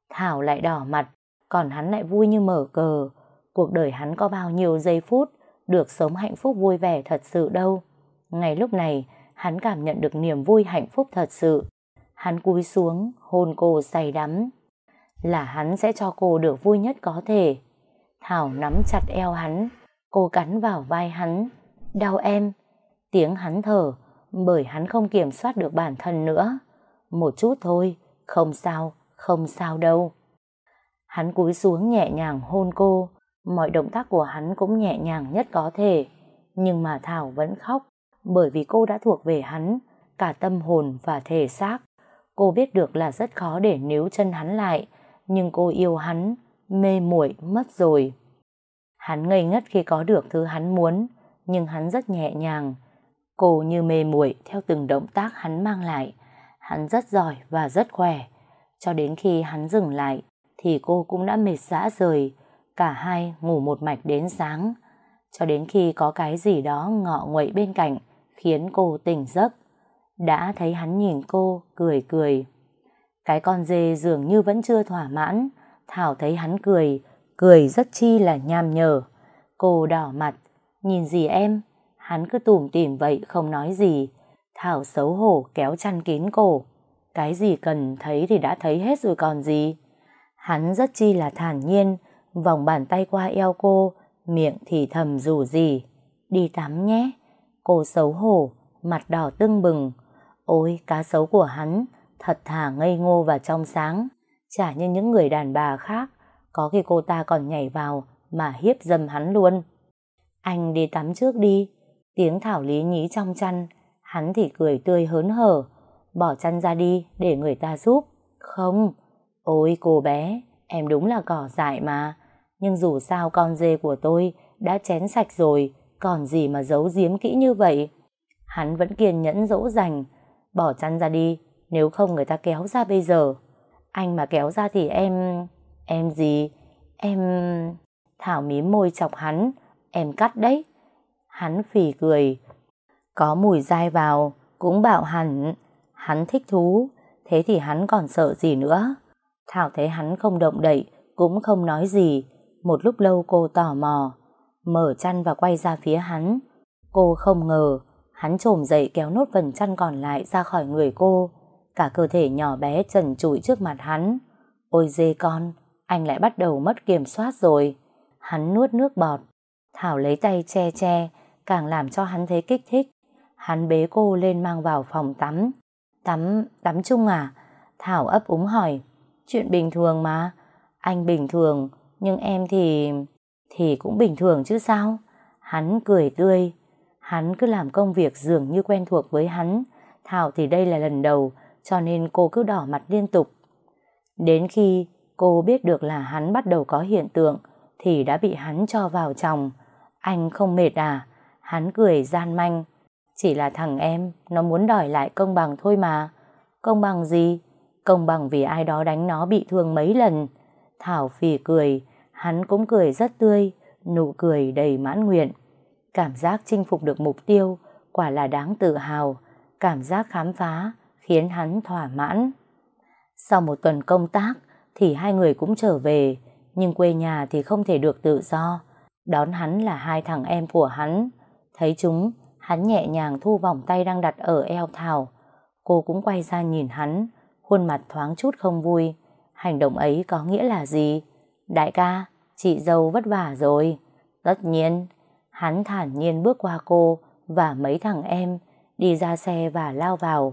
Thảo lại đỏ mặt, còn hắn lại vui như mở cờ. Cuộc đời hắn có bao nhiêu giây phút được sống hạnh phúc vui vẻ thật sự đâu. Ngay lúc này, hắn cảm nhận được niềm vui hạnh phúc thật sự. Hắn cúi xuống, hôn cô say đắm. Là hắn sẽ cho cô được vui nhất có thể. Thảo nắm chặt eo hắn, cô cắn vào vai hắn. Đau em. Tiếng hắn thở, bởi hắn không kiểm soát được bản thân nữa. Một chút thôi, không sao, không sao đâu. Hắn cúi xuống nhẹ nhàng hôn cô, mọi động tác của hắn cũng nhẹ nhàng nhất có thể. Nhưng mà Thảo vẫn khóc, bởi vì cô đã thuộc về hắn, cả tâm hồn và thể xác. Cô biết được là rất khó để níu chân hắn lại, nhưng cô yêu hắn, mê muội mất rồi. Hắn ngây ngất khi có được thứ hắn muốn, nhưng hắn rất nhẹ nhàng. Cô như mê muội theo từng động tác hắn mang lại. Hắn rất giỏi và rất khỏe. Cho đến khi hắn dừng lại, thì cô cũng đã mệt rã rời. Cả hai ngủ một mạch đến sáng. Cho đến khi có cái gì đó ngọ nguậy bên cạnh, khiến cô tỉnh giấc. Đã thấy hắn nhìn cô, cười cười. Cái con dê dường như vẫn chưa thỏa mãn. Thảo thấy hắn cười, cười rất chi là nham nhở. Cô đỏ mặt, nhìn gì em? Hắn cứ tủm tỉm vậy không nói gì. Thảo xấu hổ kéo chăn kín cổ. Cái gì cần thấy thì đã thấy hết rồi còn gì. Hắn rất chi là thản nhiên, vòng bàn tay qua eo cô, miệng thì thầm rủ rỉ. Đi tắm nhé. Cô xấu hổ, mặt đỏ tưng bừng. Ôi, cá sấu của hắn thật thà ngây ngô và trong sáng, chả như những người đàn bà khác. Có khi cô ta còn nhảy vào mà hiếp dâm hắn luôn. Anh đi tắm trước đi. Tiếng Thảo lý nhí trong chăn. Hắn thì cười tươi hớn hở. Bỏ chăn ra đi để người ta giúp. Không. Ôi cô bé, em đúng là cỏ dại mà. Nhưng dù sao con dê của tôi đã chén sạch rồi, còn gì mà giấu giếm kỹ như vậy. Hắn vẫn kiên nhẫn dỗ dành. Bỏ chăn ra đi, nếu không người ta kéo ra bây giờ. Anh mà kéo ra thì em... Em gì? Em... Thảo mím môi chọc hắn. Em cắt đấy. Hắn phì cười. Có mùi dai vào, cũng bảo hẳn. Hắn thích thú, thế thì hắn còn sợ gì nữa. Thảo thấy hắn không động đậy, cũng không nói gì. Một lúc lâu cô tò mò, mở chăn và quay ra phía hắn. Cô không ngờ, hắn chồm dậy kéo nốt phần chăn còn lại ra khỏi người cô. Cả cơ thể nhỏ bé trần trụi trước mặt hắn. Ôi dê con, anh lại bắt đầu mất kiểm soát rồi. Hắn nuốt nước bọt. Thảo lấy tay che che, càng làm cho hắn thấy kích thích. Hắn bế cô lên mang vào phòng tắm. Tắm chung à? Thảo ấp úng hỏi. Chuyện bình thường mà. Anh bình thường, nhưng em thì cũng bình thường chứ sao? Hắn cười tươi. Hắn cứ làm công việc dường như quen thuộc với hắn. Thảo thì đây là lần đầu, cho nên cô cứ đỏ mặt liên tục. Đến khi cô biết được là hắn bắt đầu có hiện tượng, thì đã bị hắn cho vào chồng. Anh không mệt à? Hắn cười gian manh. Chỉ là thằng em, nó muốn đòi lại công bằng thôi mà. Công bằng gì? Công bằng vì ai đó đánh nó bị thương mấy lần. Thảo phì cười, hắn cũng cười rất tươi, nụ cười đầy mãn nguyện. Cảm giác chinh phục được mục tiêu, quả là đáng tự hào. Cảm giác khám phá, khiến hắn thỏa mãn. Sau một tuần công tác, thì hai người cũng trở về, nhưng quê nhà thì không thể được tự do. Đón hắn là hai thằng em của hắn. Thấy chúng, hắn nhẹ nhàng thu vòng tay đang đặt ở eo Thảo. Cô cũng quay ra nhìn hắn, khuôn mặt thoáng chút không vui. Hành động ấy có nghĩa là gì? Đại ca, chị dâu vất vả rồi. Tất nhiên. Hắn thản nhiên bước qua cô và mấy thằng em, đi ra xe và lao vào.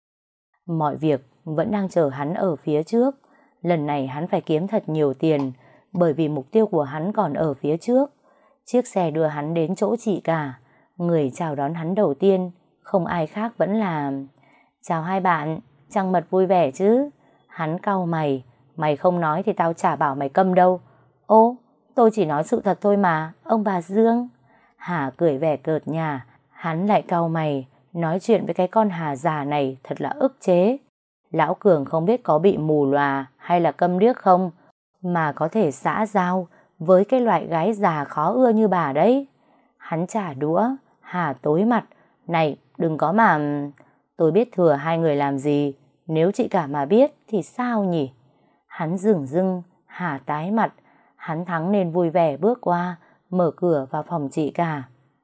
Mọi việc vẫn đang chờ hắn ở phía trước. Lần này hắn phải kiếm thật nhiều tiền, bởi vì mục tiêu của hắn còn ở phía trước. Chiếc xe đưa hắn đến chỗ chị cả. Người chào đón hắn đầu tiên không ai khác vẫn là... Chào hai bạn, trăng mật vui vẻ chứ? Hắn cau mày. Mày không nói thì tao chả bảo mày câm đâu. Ô, tôi chỉ nói sự thật thôi mà, ông bà Dương. Hà cười vẻ cợt nhả. Hắn lại cau mày. Nói chuyện với cái con Hà già này thật là ức chế. Lão Cường không biết có bị mù lòa hay là câm điếc không, mà có thể xã giao với cái loại gái già khó ưa như bà đấy. Hắn trả đũa. Hà tối mặt. Này, đừng có mà... Tôi biết thừa hai người làm gì. Nếu chị cả mà biết thì sao nhỉ? Hắn dửng dưng, Hà tái mặt, hắn thắng nên vui vẻ bước qua, mở cửa vào phòng chị cả.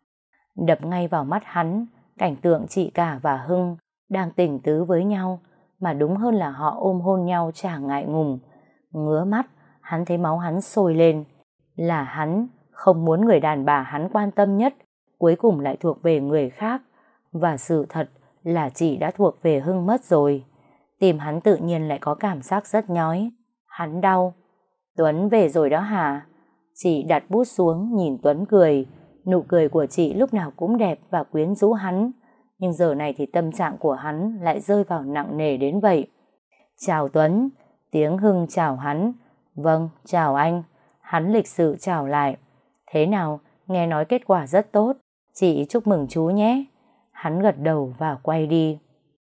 Đập ngay vào mắt hắn, cảnh tượng chị cả và Hưng đang tình tứ với nhau, mà đúng hơn là họ ôm hôn nhau chả ngại ngùng. Ngứa mắt, hắn thấy máu hắn sôi lên. Là hắn không muốn người đàn bà hắn quan tâm nhất cuối cùng lại thuộc về người khác, và sự thật là chị đã thuộc về Hưng mất rồi. Tim hắn tự nhiên lại có cảm giác rất nhói. Hắn đau. Tuấn về rồi đó hả? Chị đặt bút xuống nhìn Tuấn cười. Nụ cười của chị lúc nào cũng đẹp và quyến rũ hắn, nhưng giờ này thì tâm trạng của hắn lại rơi vào nặng nề đến vậy. Chào Tuấn. Tiếng Hưng chào hắn. Vâng, chào anh. Hắn lịch sự chào lại. Thế nào, nghe nói kết quả rất tốt, chị chúc mừng chú nhé. Hắn gật đầu và quay đi.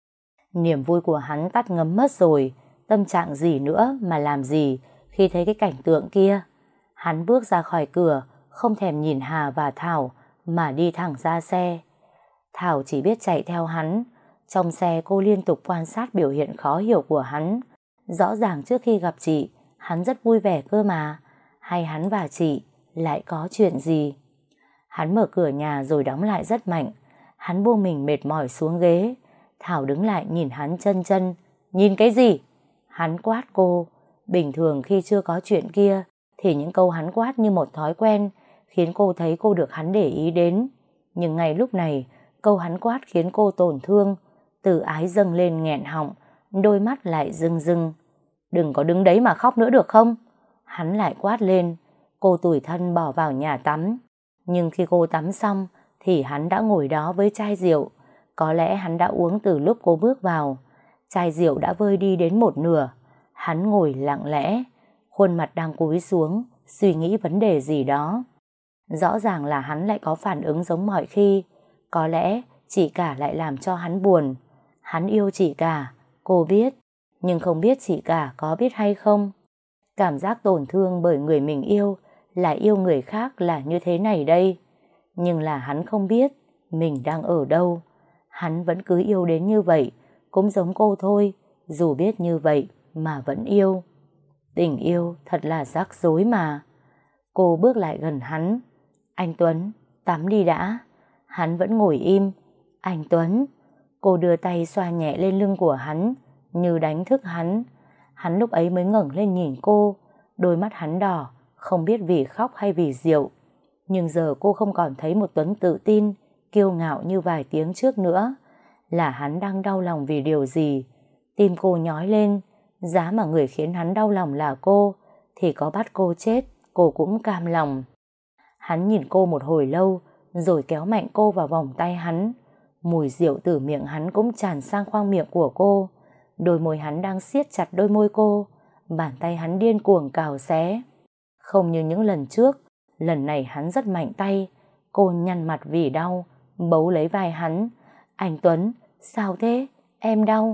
Niềm vui của hắn tắt ngấm mất rồi, tâm trạng gì nữa mà làm gì khi thấy cái cảnh tượng kia. Hắn bước ra khỏi cửa, không thèm nhìn Hà và Thảo mà đi thẳng ra xe. Thảo chỉ biết chạy theo hắn. Trong xe cô liên tục quan sát biểu hiện khó hiểu của hắn. Rõ ràng trước khi gặp chị, hắn rất vui vẻ cơ mà. Hay hắn và chị lại có chuyện gì? Hắn mở cửa nhà rồi đóng lại rất mạnh. Hắn buông mình mệt mỏi xuống ghế. Thảo đứng lại nhìn hắn chân chân. Nhìn cái gì? Hắn quát cô. Bình thường khi chưa có chuyện kia thì những câu hắn quát như một thói quen, khiến cô thấy cô được hắn để ý đến. Nhưng ngay lúc này, câu hắn quát khiến cô tổn thương. Từ ái dâng lên nghẹn họng, đôi mắt lại rưng rưng. Đừng có đứng đấy mà khóc nữa được không? Hắn lại quát lên. Cô tủi thân bỏ vào nhà tắm. Nhưng khi cô tắm xong thì hắn đã ngồi đó với chai rượu. Có lẽ hắn đã uống từ lúc cô bước vào. Chai rượu đã vơi đi đến một nửa. Hắn ngồi lặng lẽ, khuôn mặt đang cúi xuống, suy nghĩ vấn đề gì đó. Rõ ràng là hắn lại có phản ứng giống mọi khi. Có lẽ chị cả lại làm cho hắn buồn. Hắn yêu chị cả, cô biết, nhưng không biết chị cả có biết hay không. Cảm giác tổn thương bởi người mình yêu, lại yêu người khác là như thế này đây. Nhưng là hắn không biết mình đang ở đâu. Hắn vẫn cứ yêu đến như vậy, cũng giống cô thôi, dù biết như vậy mà vẫn yêu. Tình yêu thật là rắc rối mà. Cô bước lại gần hắn. Anh Tuấn, tắm đi đã. Hắn vẫn ngồi im. Anh Tuấn. Cô đưa tay xoa nhẹ lên lưng của hắn, như đánh thức hắn. Hắn lúc ấy mới ngẩng lên nhìn cô. Đôi mắt hắn đỏ, không biết vì khóc hay vì rượu. Nhưng giờ cô không còn thấy một Tuấn tự tin, kiêu ngạo như vài tiếng trước nữa. Là hắn đang đau lòng vì điều gì? Tim cô nhói lên. Giá mà người khiến hắn đau lòng là cô, thì có bắt cô chết, cô cũng cam lòng. Hắn nhìn cô một hồi lâu, rồi kéo mạnh cô vào vòng tay hắn. Mùi rượu từ miệng hắn cũng tràn sang khoang miệng của cô. Đôi môi hắn đang siết chặt đôi môi cô. Bàn tay hắn điên cuồng cào xé. Không như những lần trước, lần này hắn rất mạnh tay. Cô nhăn mặt vì đau, bấu lấy vai hắn. Anh Tuấn, sao thế? Em đau.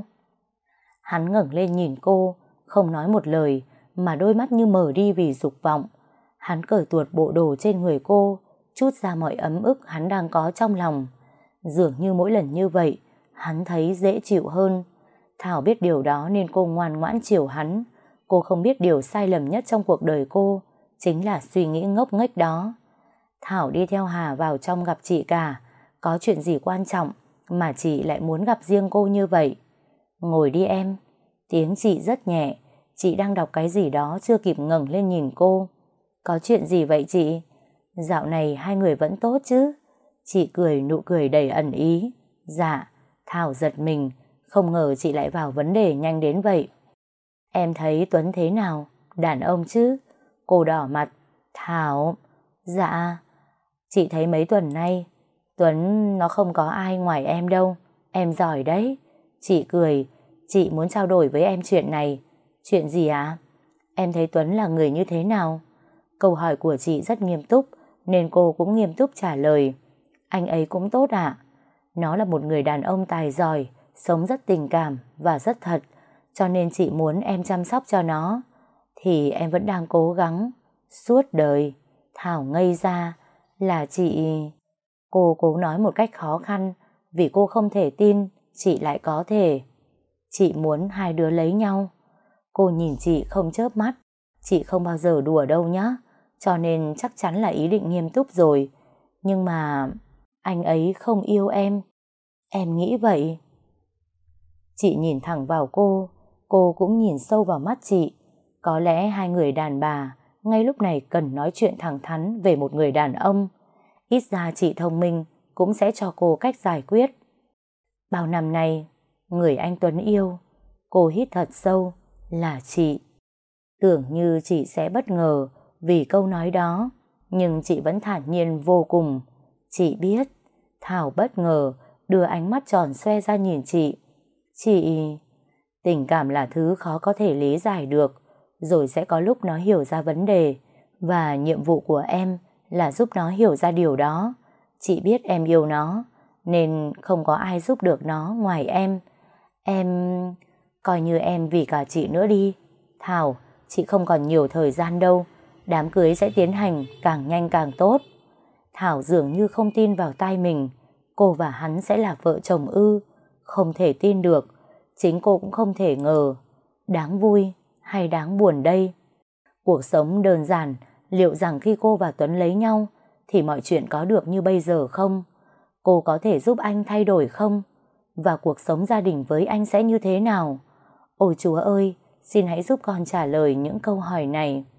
Hắn ngẩng lên nhìn cô, không nói một lời, mà đôi mắt như mở đi vì dục vọng. Hắn cởi tuột bộ đồ trên người cô, trút ra mọi ấm ức hắn đang có trong lòng. Dường như mỗi lần như vậy, hắn thấy dễ chịu hơn. Thảo biết điều đó nên cô ngoan ngoãn chiều hắn. Cô không biết điều sai lầm nhất trong cuộc đời cô chính là suy nghĩ ngốc nghếch đó. Thảo đi theo Hà vào trong gặp chị cả. Có chuyện gì quan trọng mà chị lại muốn gặp riêng cô như vậy? Ngồi đi em. Tiếng chị rất nhẹ. Chị đang đọc cái gì đó chưa kịp ngẩng lên nhìn cô. Có chuyện gì vậy chị? Dạo này hai người vẫn tốt chứ? Chị cười nụ cười đầy ẩn ý. Dạ. Thảo giật mình, không ngờ chị lại vào vấn đề nhanh đến vậy. Em thấy Tuấn thế nào? Đàn ông chứ? Cô đỏ mặt. Thảo. Dạ. Chị thấy mấy tuần nay Tuấn nó không có ai ngoài em đâu. Em giỏi đấy. Chị cười. Chị muốn trao đổi với em chuyện này. Chuyện gì ạ? Em thấy Tuấn là người như thế nào? Câu hỏi của chị rất nghiêm túc, nên cô cũng nghiêm túc trả lời. Anh ấy cũng tốt ạ. Nó là một người đàn ông tài giỏi, sống rất tình cảm và rất thật, cho nên chị muốn em chăm sóc cho nó. Thì em vẫn đang cố gắng. Suốt đời. Thảo ngây ra. Là chị... Cô cố nói một cách khó khăn, vì cô không thể tin chị lại có thể. Chị muốn hai đứa lấy nhau. Cô nhìn chị không chớp mắt. Chị không bao giờ đùa đâu nhá. Cho nên chắc chắn là ý định nghiêm túc rồi. Nhưng mà anh ấy không yêu em. Em nghĩ vậy. Chị nhìn thẳng vào cô cũng nhìn sâu vào mắt chị. Có lẽ hai người đàn bà ngay lúc này cần nói chuyện thẳng thắn về một người đàn ông. Ít ra chị thông minh cũng sẽ cho cô cách giải quyết. Bao năm nay, người anh Tuấn yêu, cô hít thật sâu, là chị. Tưởng như chị sẽ bất ngờ vì câu nói đó, nhưng chị vẫn thản nhiên vô cùng. Chị biết, Thảo bất ngờ đưa ánh mắt tròn xoe ra nhìn chị. Chị... Tình cảm là thứ khó có thể lý giải được, rồi sẽ có lúc nó hiểu ra vấn đề, và nhiệm vụ của em là giúp nó hiểu ra điều đó. Chị biết em yêu nó, nên không có ai giúp được nó ngoài em. Em... coi như em vì cả chị nữa đi. Thảo, chị không còn nhiều thời gian đâu. Đám cưới sẽ tiến hành càng nhanh càng tốt. Thảo dường như không tin vào tai mình. Cô và hắn sẽ là vợ chồng ư? Không thể tin được. Chính cô cũng không thể ngờ. Đáng vui hay đáng buồn đây? Cuộc sống đơn giản, liệu rằng khi cô và Tuấn lấy nhau thì mọi chuyện có được như bây giờ không? Cô có thể giúp anh thay đổi không? Và cuộc sống gia đình với anh sẽ như thế nào? Ôi Chúa ơi, xin hãy giúp con trả lời những câu hỏi này.